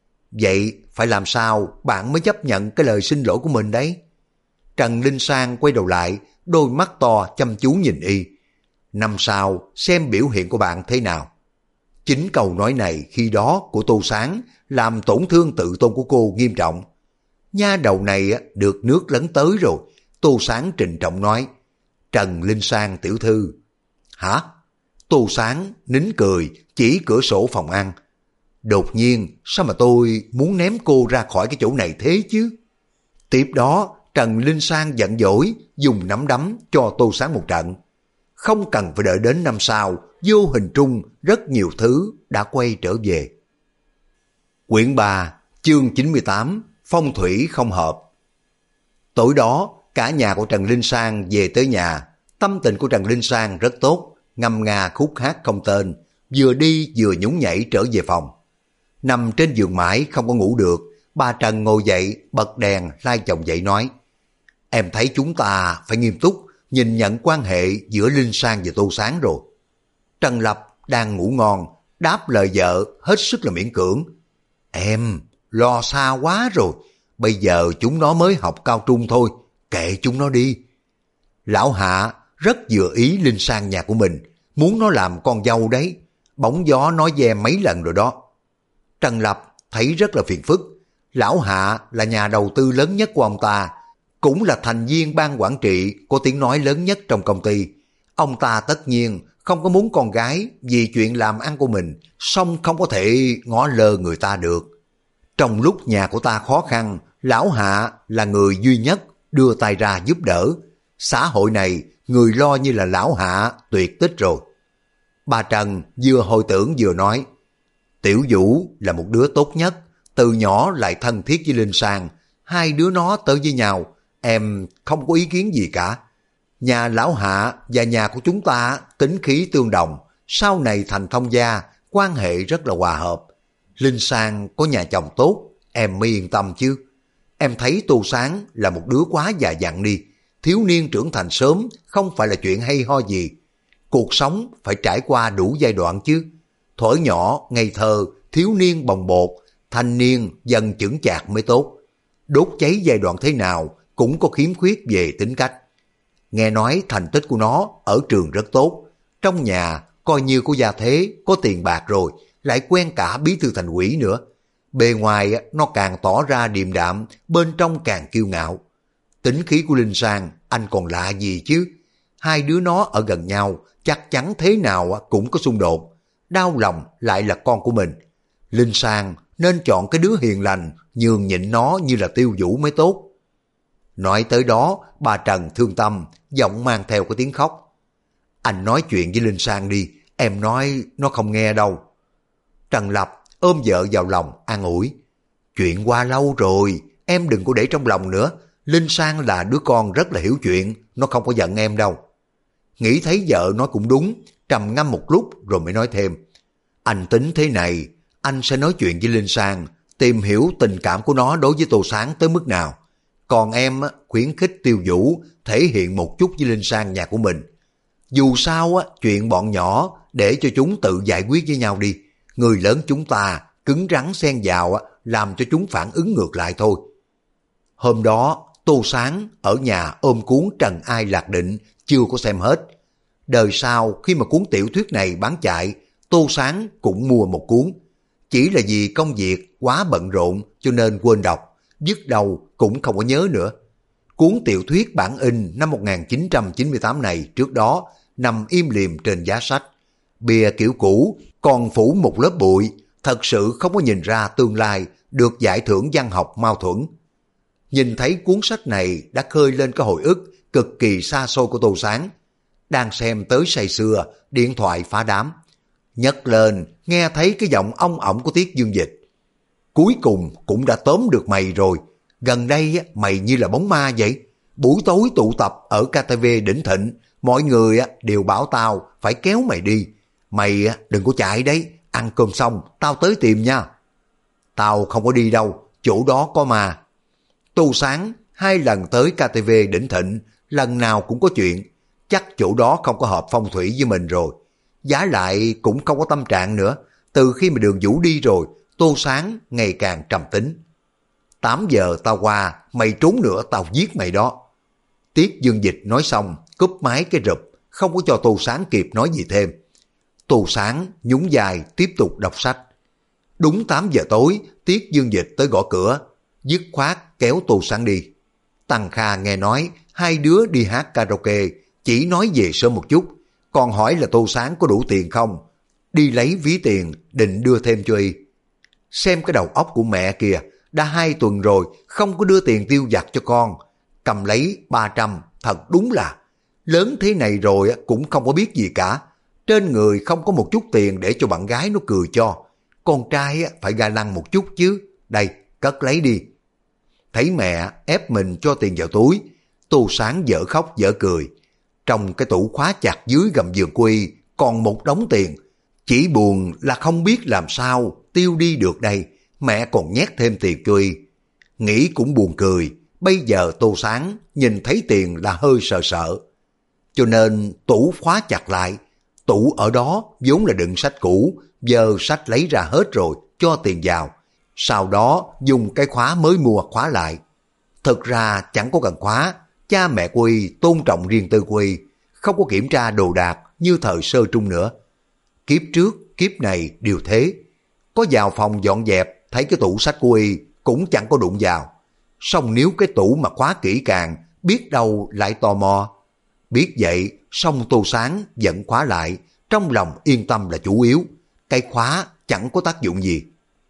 Vậy phải làm sao bạn mới chấp nhận cái lời xin lỗi của mình đấy? Trần Linh Sang quay đầu lại, đôi mắt to chăm chú nhìn y. Năm sau xem biểu hiện của bạn thế nào. Chính câu nói này khi đó của Tô Sáng làm tổn thương tự tôn của cô nghiêm trọng. Nha đầu này được nước lấn tới rồi. Tô Sáng trịnh trọng nói. Trần Linh Sang tiểu thư. Hả? Tô Sáng nín cười chỉ cửa sổ phòng ăn. Đột nhiên sao mà tôi muốn ném cô ra khỏi cái chỗ này thế chứ? Tiếp đó Trần Linh Sang giận dỗi dùng nắm đấm cho Tô Sáng một trận. không cần phải đợi đến năm sau, vô hình trung rất nhiều thứ đã quay trở về. Quyển 3, chương 98, phong thủy không hợp. Tối đó, cả nhà của Trần Linh Sang về tới nhà. Tâm tình của Trần Linh Sang rất tốt, ngâm nga khúc hát không tên, vừa đi vừa nhún nhảy trở về phòng. Nằm trên giường mãi không có ngủ được, bà Trần ngồi dậy, bật đèn, lai chồng dậy nói: em thấy chúng ta phải nghiêm túc nhìn nhận quan hệ giữa Linh Sang và Tô Sáng rồi. Trần Lập đang ngủ ngon, đáp lời vợ hết sức là miễn cưỡng: em lo xa quá rồi, bây giờ chúng nó mới học cao trung thôi, kệ chúng nó đi. Lão Hạ rất vừa ý Linh Sang nhà của mình, muốn nó làm con dâu đấy, bóng gió nói ve mấy lần rồi đó. Trần Lập thấy rất là phiền phức. Lão Hạ là nhà đầu tư lớn nhất của ông ta, cũng là thành viên ban quản trị có tiếng nói lớn nhất trong công ty. Ông ta tất nhiên không có muốn con gái vì chuyện làm ăn của mình, song không có thể ngó lơ người ta được. Trong lúc nhà của ta khó khăn, Lão Hạ là người duy nhất đưa tay ra giúp đỡ. Xã hội này, người lo như là Lão Hạ tuyệt tích rồi. Bà Trần vừa hồi tưởng vừa nói: Tiểu Vũ là một đứa tốt nhất, từ nhỏ lại thân thiết với Linh Sang, hai đứa nó tới với nhau, em không có ý kiến gì cả. Nhà Lão Hạ và nhà của chúng ta tính khí tương đồng, sau này thành thông gia, quan hệ rất là hòa hợp. Linh Sang có nhà chồng tốt, em mới yên tâm chứ. Em thấy Tô Sáng là một đứa quá già dặn đi, thiếu niên trưởng thành sớm không phải là chuyện hay ho gì. Cuộc sống phải trải qua đủ giai đoạn chứ. Thuở nhỏ, ngây thơ, thiếu niên bồng bột, thanh niên dần chững chạc mới tốt. Đốt cháy giai đoạn thế nào cũng có khiếm khuyết về tính cách. Nghe nói thành tích của nó ở trường rất tốt, trong nhà coi như có gia thế, có tiền bạc rồi, lại quen cả bí thư thành ủy nữa. Bề ngoài nó càng tỏ ra điềm đạm, bên trong càng kiêu ngạo. Tính khí của Linh Sang anh còn lạ gì chứ. Hai đứa nó ở gần nhau chắc chắn thế nào cũng có xung đột. Đau lòng lại là con của mình. Linh Sang nên chọn cái đứa hiền lành, nhường nhịn nó như là Tiêu Vũ mới tốt. Nói tới đó, bà Trần thương tâm, giọng mang theo cái tiếng khóc. Anh nói chuyện với Linh Sang đi, em nói nó không nghe đâu. Trần Lập ôm vợ vào lòng an ủi: chuyện qua lâu rồi, em đừng có để trong lòng nữa. Linh Sang là đứa con rất là hiểu chuyện, nó không có giận em đâu. Nghĩ thấy vợ nói cũng đúng, trầm ngâm một lúc rồi mới nói thêm: anh tính thế này, anh sẽ nói chuyện với Linh Sang, tìm hiểu tình cảm của nó đối với Tô Sáng tới mức nào. Còn em khuyến khích Tiêu Vũ thể hiện một chút với Linh Sang nhà của mình. Dù sao chuyện bọn nhỏ để cho chúng tự giải quyết với nhau đi. Người lớn chúng ta cứng rắn xen vào làm cho chúng phản ứng ngược lại thôi. Hôm đó Tô Sáng ở nhà ôm cuốn Trần Ai Lạc Định chưa có xem hết. Đời sau khi mà cuốn tiểu thuyết này bán chạy, Tô Sáng cũng mua một cuốn. Chỉ là vì công việc quá bận rộn cho nên quên đọc, dứt đầu cũng không có nhớ nữa. Cuốn tiểu thuyết bản in năm 1998 này trước đó nằm im lìm trên giá sách. Bìa kiểu cũ còn phủ một lớp bụi, thật sự không có nhìn ra tương lai được giải thưởng văn học Mao Thuẫn. Nhìn thấy cuốn sách này đã khơi lên cái hồi ức cực kỳ xa xôi của Tô Sáng. Đang xem tới say sưa, điện thoại phá đám. Nhấc lên, nghe thấy cái giọng ong ỏng của Tiết Dương Dịch. Cuối cùng cũng đã tóm được mày rồi. Gần đây mày như là bóng ma vậy. Buổi tối tụ tập ở KTV Đỉnh Thịnh, mọi người đều bảo tao phải kéo mày đi. Mày đừng có chạy đấy, ăn cơm xong tao tới tìm nha. Tao không có đi đâu, chỗ đó có ma. Tô Sáng 2 lần tới KTV Đỉnh Thịnh, lần nào cũng có chuyện. Chắc chỗ đó không có hợp phong thủy với mình rồi. Giá lại cũng không có tâm trạng nữa. Từ khi mà Đường Vũ đi rồi, Tô Sáng ngày càng trầm tính. 8 giờ tao qua, mày trốn nữa tao giết mày đó. Tiết Dương Dịch nói xong, cúp máy cái rụp, không có cho Tô Sáng kịp nói gì thêm. Tô Sáng nhún vai tiếp tục đọc sách. Đúng 8 giờ tối, Tiết Dương Dịch tới gõ cửa, dứt khoát kéo Tô Sáng đi. Tăng Kha nghe nói hai đứa đi hát karaoke, chỉ nói về sớm một chút, còn hỏi là Tô Sáng có đủ tiền không. Đi lấy ví tiền định đưa thêm cho y. Xem cái đầu óc của mẹ kìa, đã 2 tuần rồi không có đưa tiền tiêu vặt cho con. Cầm lấy 300, thật đúng là. lớn thế này rồi cũng không có biết gì cả. Trên người không có một chút tiền để cho bạn gái nó cười cho. Con trai phải ga lăng một chút chứ. Đây, cất lấy đi. Thấy mẹ ép mình cho tiền vào túi, Tô Sáng dở khóc dở cười. Trong cái tủ khóa chặt dưới gầm giường của y còn một đống tiền. Chỉ buồn là không biết làm sao tiêu đi được đây. Mẹ còn nhét thêm tiền cho y. Nghĩ cũng buồn cười. Bây giờ Tô Sáng nhìn thấy tiền là hơi sợ sợ. Cho nên tủ khóa chặt lại. Tủ ở đó vốn là đựng sách cũ, giờ sách lấy ra hết rồi, cho tiền vào. Sau đó dùng cái khóa mới mua khóa lại. Thực ra chẳng có cần khóa, cha mẹ của y tôn trọng riêng tư của y, không có kiểm tra đồ đạc như thời sơ trung nữa. Kiếp trước, kiếp này đều thế. Có vào phòng dọn dẹp, thấy cái tủ sách của y cũng chẳng có đụng vào. Xong nếu cái tủ mà khóa kỹ càng, biết đâu lại tò mò. Biết vậy, xong Tô Sáng vẫn khóa lại, trong lòng yên tâm là chủ yếu. Cái khóa chẳng có tác dụng gì.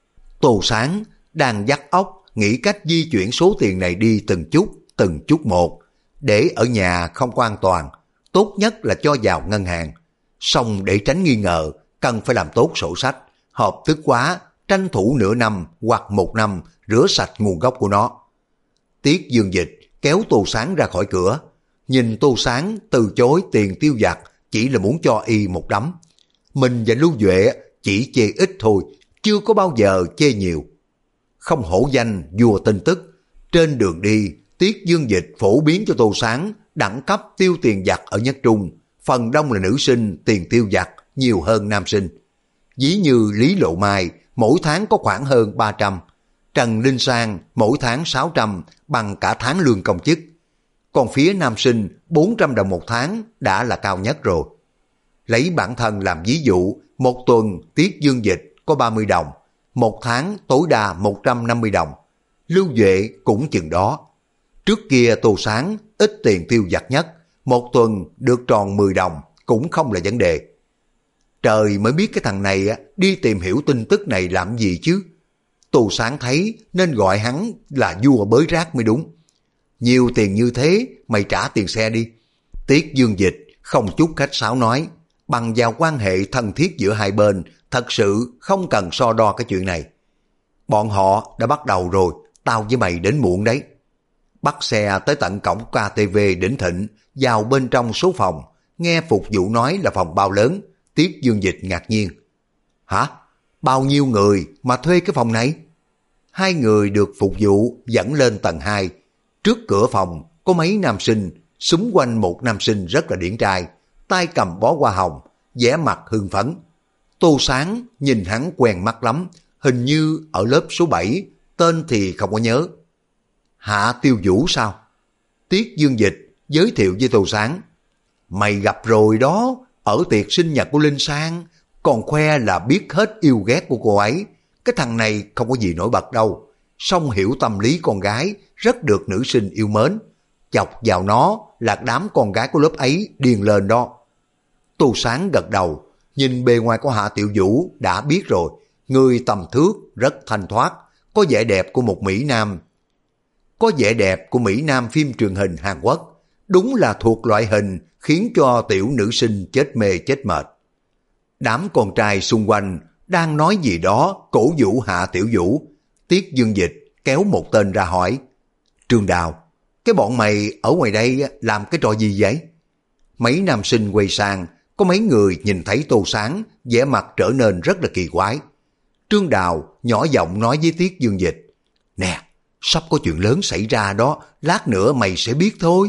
Tô Sáng đang vắt óc nghĩ cách di chuyển số tiền này đi từng chút một. Để ở nhà không có an toàn, tốt nhất là cho vào ngân hàng. Xong để tránh nghi ngờ, cần phải làm tốt sổ sách, hợp thức hóa, tranh thủ nửa năm hoặc một năm rửa sạch nguồn gốc của nó. Tiết Dương Dịch kéo Tô Sáng ra khỏi cửa. Nhìn Tô Sáng từ chối tiền tiêu vặt chỉ là muốn cho y một đấm. Mình và Lưu Duệ chỉ chê ít thôi, chưa có bao giờ chê nhiều. Không hổ danh vua tin tức. Trên đường đi, Tiết Dương Dịch phổ biến cho Tô Sáng đẳng cấp tiêu tiền vặt ở Nhất Trung. Phần đông là nữ sinh tiền tiêu vặt nhiều hơn nam sinh. Ví như Lý Lộ Mai mỗi tháng có khoảng hơn 300. Trần Linh Sang mỗi tháng 600 bằng cả tháng lương công chức. Còn phía nam sinh 400 đồng một tháng đã là cao nhất rồi. Lấy bản thân làm ví dụ, một tuần Tiết Dương Dịch có 30 đồng, một tháng tối đa 150 đồng. Lưu Duệ cũng chừng đó. Trước kia Tô Sáng ít tiền tiêu vặt nhất, một tuần được tròn 10 đồng cũng không là vấn đề. Trời mới biết cái thằng này đi tìm hiểu tin tức này làm gì chứ. Tô Sáng thấy nên gọi hắn là vua bới rác mới đúng. Nhiều tiền như thế mày trả tiền xe đi. Tiết Dương Dịch không chút khách sáo nói, bằng vào quan hệ thân thiết giữa hai bên, thật sự không cần so đo cái chuyện này. Bọn họ đã bắt đầu rồi, tao với mày đến muộn đấy. Bắt xe tới tận cổng KTV Đỉnh Thịnh, vào bên trong số phòng, nghe phục vụ nói là phòng bao lớn. Tiết Dương Dịch ngạc nhiên. Hả? Bao nhiêu người mà thuê cái phòng này? Hai người được phục vụ dẫn lên tầng 2. Trước cửa phòng có mấy nam sinh, xung quanh một nam sinh rất là điển trai, tay cầm bó hoa hồng, vẻ mặt hưng phấn. Tô Sáng nhìn hắn quen mắt lắm, hình như ở lớp số 7, tên thì không có nhớ. Hạ Tiêu Vũ sao? Tiết Dương Dịch giới thiệu với Tô Sáng. Mày gặp rồi đó, ở tiệc sinh nhật của Linh Sang, còn khoe là biết hết yêu ghét của cô ấy. Cái thằng này không có gì nổi bật đâu, song hiểu tâm lý con gái, rất được nữ sinh yêu mến. Chọc vào nó là đám con gái của lớp ấy điên lên đó. Tô Sáng gật đầu, nhìn bề ngoài của Hạ Tiểu Vũ đã biết rồi. Người tầm thước, rất thanh thoát, có vẻ đẹp của một Mỹ Nam. Có vẻ đẹp của Mỹ Nam phim truyền hình Hàn Quốc. Đúng là thuộc loại hình khiến cho tiểu nữ sinh chết mê chết mệt. Đám con trai xung quanh đang nói gì đó cổ vũ Hạ Tiểu Vũ. Tiết Dương Dịch kéo một tên ra hỏi. Trương Đào, cái bọn mày ở ngoài đây làm cái trò gì vậy? Mấy nam sinh quay sang, có mấy người nhìn thấy Tô Sáng, vẻ mặt trở nên rất là kỳ quái. Trương Đào nhỏ giọng nói với Tiết Dương Dịch. Nè, sắp có chuyện lớn xảy ra đó, lát nữa mày sẽ biết thôi.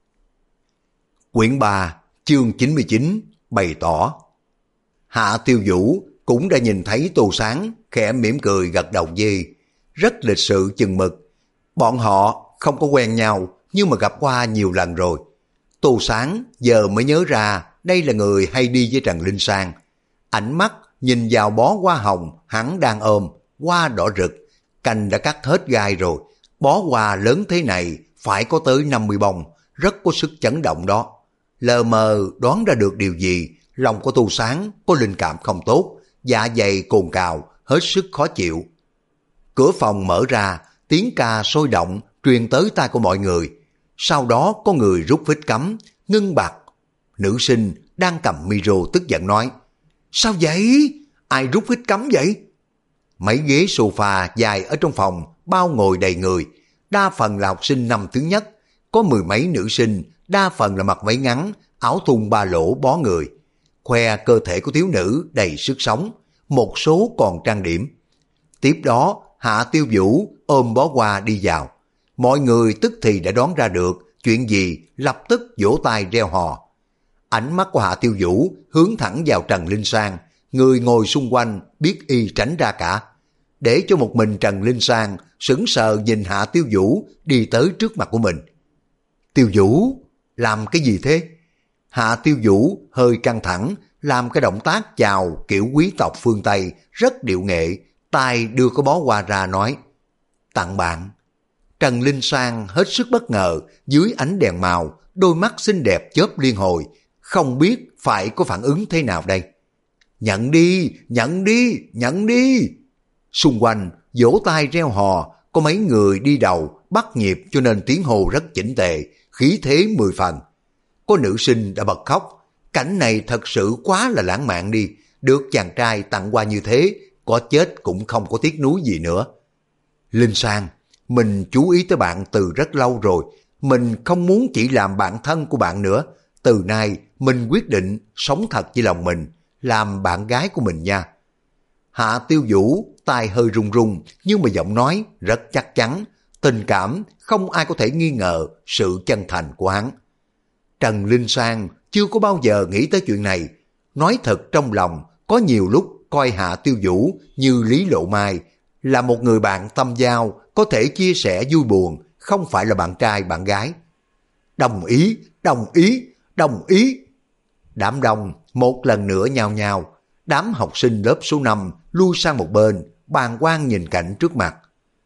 Quyển 3, chương 99, bày tỏ. Hạ Tiêu Vũ cũng đã nhìn thấy Tô Sáng, khẽ mỉm cười gật đầu dê, rất lịch sự chừng mực. Bọn họ không có quen nhau, nhưng mà gặp qua nhiều lần rồi. Tô Sáng giờ mới nhớ ra đây là người hay đi với Trần Linh Sang. Ánh mắt nhìn vào bó hoa hồng hắn đang ôm, hoa đỏ rực, cành đã cắt hết gai rồi. Bó hoa lớn thế này phải có tới 50 bông, rất có sức chấn động đó. Lờ mờ đoán ra được điều gì, lòng của Tô Sáng có linh cảm không tốt, dạ dày cồn cào, hết sức khó chịu. Cửa phòng mở ra, tiếng ca sôi động truyền tới tai của mọi người. Sau đó có người rút vít cắm, ngưng bặt. Nữ sinh đang cầm micro tức giận nói, sao vậy? Ai rút hít cấm vậy? Mấy ghế sofa dài ở trong phòng bao ngồi đầy người, đa phần là học sinh năm thứ nhất, có mười mấy nữ sinh, đa phần là mặc váy ngắn, áo thun ba lỗ bó người, khoe cơ thể của thiếu nữ đầy sức sống, một số còn trang điểm. Tiếp đó, Hạ Tiêu Vũ ôm bó hoa đi vào. Mọi người tức thì đã đoán ra được chuyện gì, lập tức vỗ tay reo hò. Ánh mắt của Hạ Tiêu Vũ hướng thẳng vào Trần Linh Sang, người ngồi xung quanh biết y tránh ra cả. Để cho một mình Trần Linh Sang sững sờ nhìn Hạ Tiêu Vũ đi tới trước mặt của mình. Tiêu Vũ, làm cái gì thế? Hạ Tiêu Vũ hơi căng thẳng, làm cái động tác chào kiểu quý tộc phương Tây rất điệu nghệ, tay đưa cái bó hoa ra nói, tặng bạn. Trần Linh Sang hết sức bất ngờ, dưới ánh đèn màu, đôi mắt xinh đẹp chớp liên hồi, không biết phải có phản ứng thế nào đây. Nhận đi, nhận đi, nhận đi. Xung quanh vỗ tay reo hò, có mấy người đi đầu bắt nhịp cho nên tiếng hô rất chỉnh tề, khí thế 10 phần. Có nữ sinh đã bật khóc, cảnh này thật sự quá là lãng mạn đi, được chàng trai tặng quà như thế, có chết cũng không có tiếc nuối gì nữa. Linh Sang, mình chú ý tới bạn từ rất lâu rồi, mình không muốn chỉ làm bạn thân của bạn nữa, từ nay mình quyết định sống thật với lòng mình, làm bạn gái của mình nha. Hạ Tiêu Vũ tai hơi run run nhưng mà giọng nói rất chắc chắn, tình cảm không ai có thể nghi ngờ sự chân thành của hắn. Trần Linh Sang chưa có bao giờ nghĩ tới chuyện này, nói thật trong lòng có nhiều lúc coi Hạ Tiêu Vũ như Lý Lộ Mai, là một người bạn tâm giao, có thể chia sẻ vui buồn, không phải là bạn trai bạn gái. Đồng ý, đồng ý, đồng ý. Đám đông một lần nữa nhao nhao, đám học sinh lớp số 5 lui sang một bên, bàng quan nhìn cảnh trước mặt.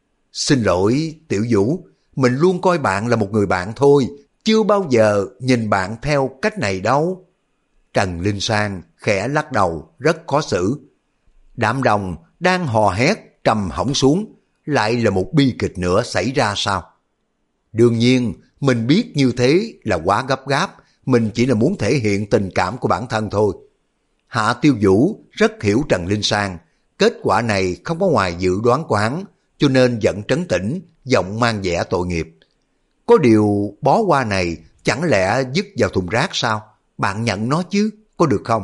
Xin lỗi Tiểu Vũ, mình luôn coi bạn là một người bạn thôi, chưa bao giờ nhìn bạn theo cách này đâu. Trần Linh Sang khẽ lắc đầu, rất khó xử. Đám đông đang hò hét trầm hỏng xuống, lại là một bi kịch nữa xảy ra sao? Đương nhiên, mình biết như thế là quá gấp gáp, mình chỉ là muốn thể hiện tình cảm của bản thân thôi. Hạ Tiêu Vũ rất hiểu Trần Linh Sang, kết quả này không có ngoài dự đoán của hắn, cho nên giận trấn tĩnh, giọng mang vẻ tội nghiệp. Có điều bó hoa này chẳng lẽ dứt vào thùng rác sao? Bạn nhận nó chứ, có được không?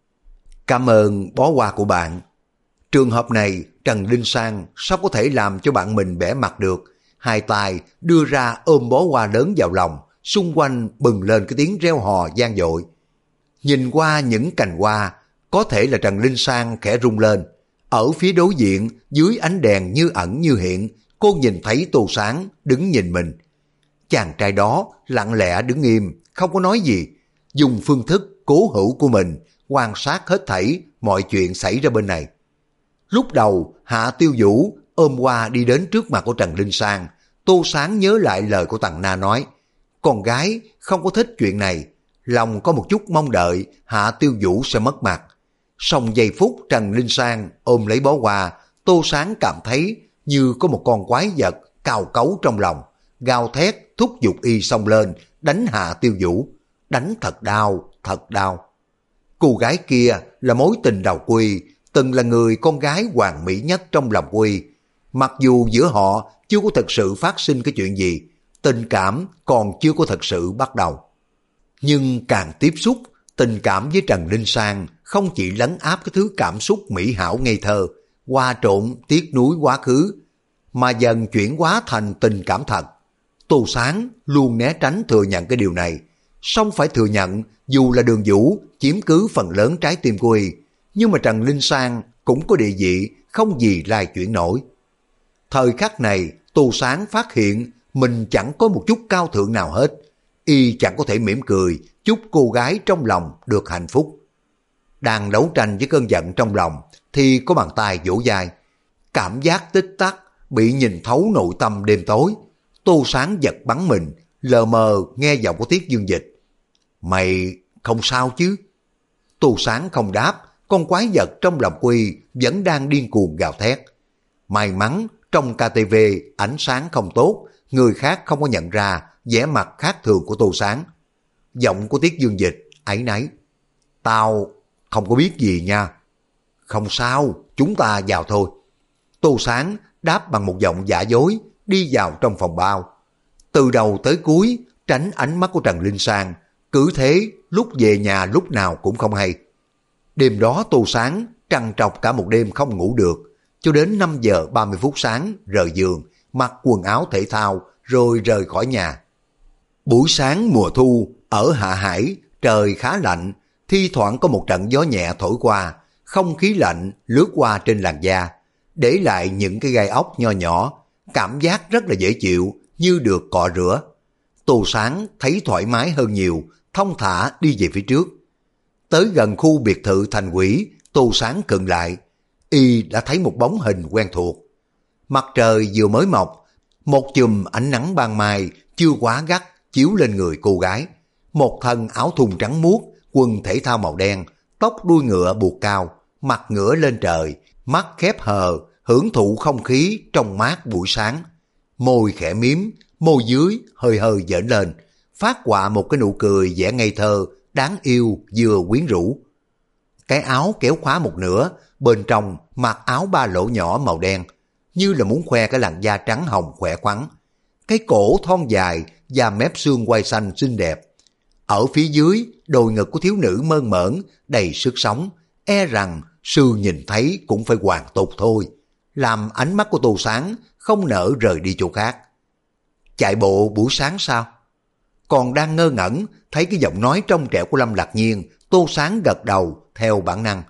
Cảm ơn bó hoa của bạn. Trường hợp này Trần Linh Sang sao có thể làm cho bạn mình bẻ mặt được. Hai tay đưa ra ôm bó hoa lớn vào lòng, xung quanh bừng lên cái tiếng reo hò vang dội. Nhìn qua những cành hoa, có thể là Trần Linh Sang khẽ rung lên. Ở phía đối diện, dưới ánh đèn như ẩn như hiện, cô nhìn thấy Tô Sáng đứng nhìn mình. Chàng trai đó lặng lẽ đứng im, không có nói gì, dùng phương thức cố hữu của mình quan sát hết thảy mọi chuyện xảy ra bên này. Lúc đầu Hạ Tiêu Vũ ôm hoa đi đến trước mặt của Trần Linh Sang, Tô Sáng nhớ lại lời của Tằng Na nói, con gái không có thích chuyện này, lòng có một chút mong đợi Hạ Tiêu Vũ sẽ mất mặt. Song giây phút Trần Linh Sang ôm lấy bó hoa, Tô Sáng cảm thấy như có một con quái vật cào cấu trong lòng, gào thét thúc giục y xông lên đánh Hạ Tiêu Vũ, đánh thật đau, thật đau. Cô gái kia là mối tình đầu Quy, từng là người con gái hoàn mỹ nhất trong lòng Quy. Mặc dù giữa họ chưa có thật sự phát sinh cái chuyện gì, tình cảm còn chưa có thật sự bắt đầu. Nhưng càng tiếp xúc, tình cảm với Trần Linh Sang không chỉ lấn áp cái thứ cảm xúc mỹ hảo ngây thơ, hòa trộn tiếc nuối quá khứ, mà dần chuyển hóa thành tình cảm thật. Tô Sáng luôn né tránh thừa nhận cái điều này, song phải thừa nhận dù là Đường Vũ chiếm cứ phần lớn trái tim của y, nhưng mà Trần Linh Sang cũng có địa vị không gì lai chuyển nổi. Thời khắc này, Tô Sáng phát hiện mình chẳng có một chút cao thượng nào hết, y chẳng có thể mỉm cười chúc cô gái trong lòng được hạnh phúc. Đang đấu tranh với cơn giận trong lòng thì có bàn tay vỗ vai. Cảm giác tích tắc bị nhìn thấu nội tâm đêm tối. Tô Sáng giật bắn mình, lờ mờ nghe giọng của Tiết Dương Dịch. Mày không sao chứ? Tô Sáng không đáp, con quái vật trong lòng Quy vẫn đang điên cuồng gào thét. May mắn trong KTV ánh sáng không tốt, người khác không có nhận ra vẻ mặt khác thường của Tô Sáng. Giọng của Tiết Dương Dịch áy náy. Tao không có biết gì nha. Không sao, chúng ta vào thôi. Tô Sáng đáp bằng một giọng giả dối, đi vào trong phòng bao. Từ đầu tới cuối, tránh ánh mắt của Trần Linh Sang, cứ thế lúc về nhà lúc nào cũng không hay. Đêm đó Tô Sáng trằn trọc cả một đêm không ngủ được, cho đến 5 giờ 30 phút sáng rời giường, mặc quần áo thể thao rồi rời khỏi nhà. Buổi sáng mùa thu ở Hạ Hải trời khá lạnh, thi thoảng có một trận gió nhẹ thổi qua, không khí lạnh lướt qua trên làn da, để lại những cái gai ốc nho nhỏ, cảm giác rất là dễ chịu như được cọ rửa. Tô Sáng thấy thoải mái hơn nhiều, thong thả đi về phía trước. Tới gần khu biệt thự Thành Quỷ, Tô Sáng khựng lại, y đã thấy một bóng hình quen thuộc. Mặt trời vừa mới mọc, một chùm ánh nắng ban mai chưa quá gắt chiếu lên người cô gái. Một thân áo thun trắng muốt, quần thể thao màu đen, tóc đuôi ngựa buộc cao, mặt ngửa lên trời, mắt khép hờ, hưởng thụ không khí trong mát buổi sáng. Môi khẽ miếm, môi dưới hơi hơi dễn lên, phát họa một cái nụ cười vẻ ngây thơ, đáng yêu vừa quyến rũ. Cái áo kéo khóa một nửa, bên trong mặc áo ba lỗ nhỏ màu đen, như là muốn khoe cái làn da trắng hồng khỏe khoắn. Cái cổ thon dài và mép xương quai xanh xinh đẹp. Ở phía dưới, đồi ngực của thiếu nữ mơn mởn, đầy sức sống, e rằng sư nhìn thấy cũng phải hoàn tục thôi, làm ánh mắt của Tô Sáng không nỡ rời đi chỗ khác. Chạy bộ buổi sáng sao? Còn đang ngơ ngẩn, thấy cái giọng nói trong trẻo của Lâm Lạc Nhiên, Tô Sáng gật đầu theo bản năng.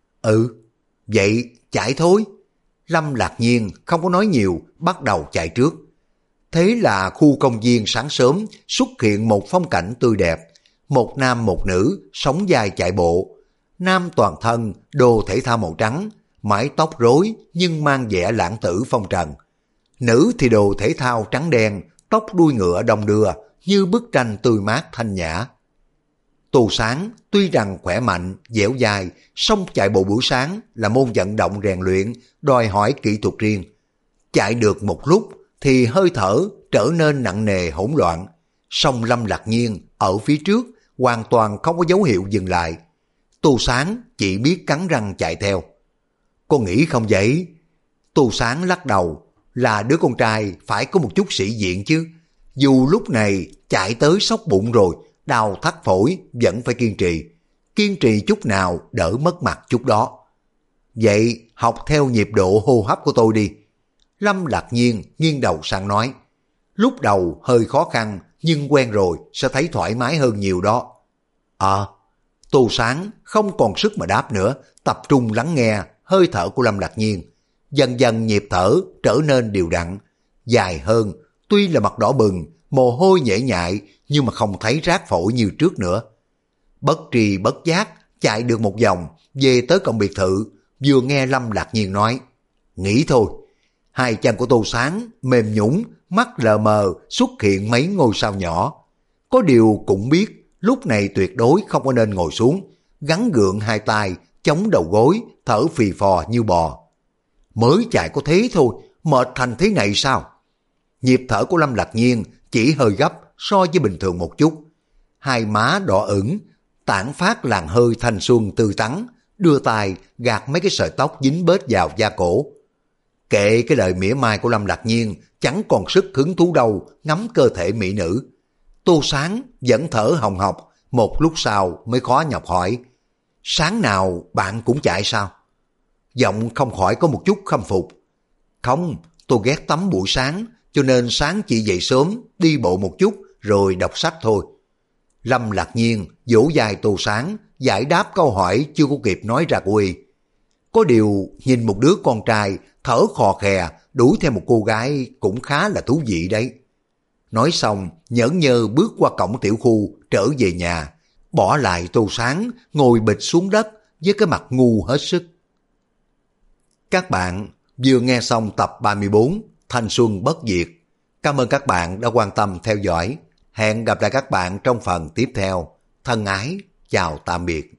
Ừ, vậy chạy thôi. Lâm Lạc Nhiên không có nói nhiều, bắt đầu chạy trước. Thế là khu công viên sáng sớm xuất hiện một phong cảnh tươi đẹp. Một nam một nữ sóng vai chạy bộ. Nam toàn thân đồ thể thao màu trắng, mái tóc rối nhưng mang vẻ lãng tử phong trần. Nữ thì đồ thể thao trắng đen, tóc đuôi ngựa đong đưa như bức tranh tươi mát thanh nhã. Tô Sáng tuy rằng khỏe mạnh, dẻo dai, song chạy bộ buổi sáng là môn vận động rèn luyện, đòi hỏi kỹ thuật riêng. Chạy được một lúc thì hơi thở trở nên nặng nề hỗn loạn. Song Lâm Lạc Nhiên ở phía trước hoàn toàn không có dấu hiệu dừng lại. Tô Sáng chỉ biết cắn răng chạy theo. Con nghĩ không vậy? Tô Sáng lắc đầu, là đứa con trai phải có một chút sĩ diện chứ. Dù lúc này chạy tới sốc bụng rồi, đau thắt phổi vẫn phải kiên trì. Kiên trì chút nào đỡ mất mặt chút đó. Vậy học theo nhịp độ hô hấp của tôi đi. Lâm Lạc Nhiên nghiêng đầu sang nói. Lúc đầu hơi khó khăn, nhưng quen rồi sẽ thấy thoải mái hơn nhiều đó. Tô Sáng không còn sức mà đáp nữa, tập trung lắng nghe hơi thở của Lâm Lạc Nhiên. Dần dần nhịp thở trở nên đều đặn, dài hơn, tuy là mặt đỏ bừng, mồ hôi nhễ nhại, nhưng mà không thấy rát phổi như trước nữa. Bất tri bất giác, chạy được một vòng, về tới cổng biệt thự, vừa nghe Lâm Lạc Nhiên nói, nghĩ thôi. Hai chân của Tô Sáng mềm nhũn, mắt lờ mờ xuất hiện mấy ngôi sao nhỏ. Có điều cũng biết, lúc này tuyệt đối không có nên ngồi xuống, gắn gượng hai tay, chống đầu gối, thở phì phò như bò. Mới chạy có thế thôi, mệt thành thế này sao? Nhịp thở của Lâm Lạc Nhiên chỉ hơi gấp so với bình thường một chút. Hai má đỏ ửng, tản phát làn hơi thanh xuân tươi tắn, đưa tay gạt mấy cái sợi tóc dính bết vào da cổ. Kệ cái lời mỉa mai của Lâm Lạc Nhiên, chẳng còn sức hứng thú đâu ngắm cơ thể mỹ nữ. Tô Sáng vẫn thở hồng hộc, một lúc sau mới khó nhọc hỏi, sáng nào bạn cũng chạy sao? Giọng không khỏi có một chút khâm phục. Không, tôi ghét tắm buổi sáng, cho nên sáng chỉ dậy sớm, đi bộ một chút rồi đọc sách thôi. Lâm Lạc Nhiên vỗ vai Tô Sáng, giải đáp câu hỏi chưa có kịp nói ra của y. Có điều nhìn một đứa con trai thở khò khè đuổi theo một cô gái cũng khá là thú vị đấy. Nói xong nhởn nhơ bước qua cổng tiểu khu trở về nhà, bỏ lại Tô Sáng ngồi bịch xuống đất với cái mặt ngu hết sức. Các bạn vừa nghe xong tập 34 Thanh Xuân Bất Diệt. Cảm ơn các bạn đã quan tâm theo dõi. Hẹn gặp lại các bạn trong phần tiếp theo. Thân ái, chào tạm biệt.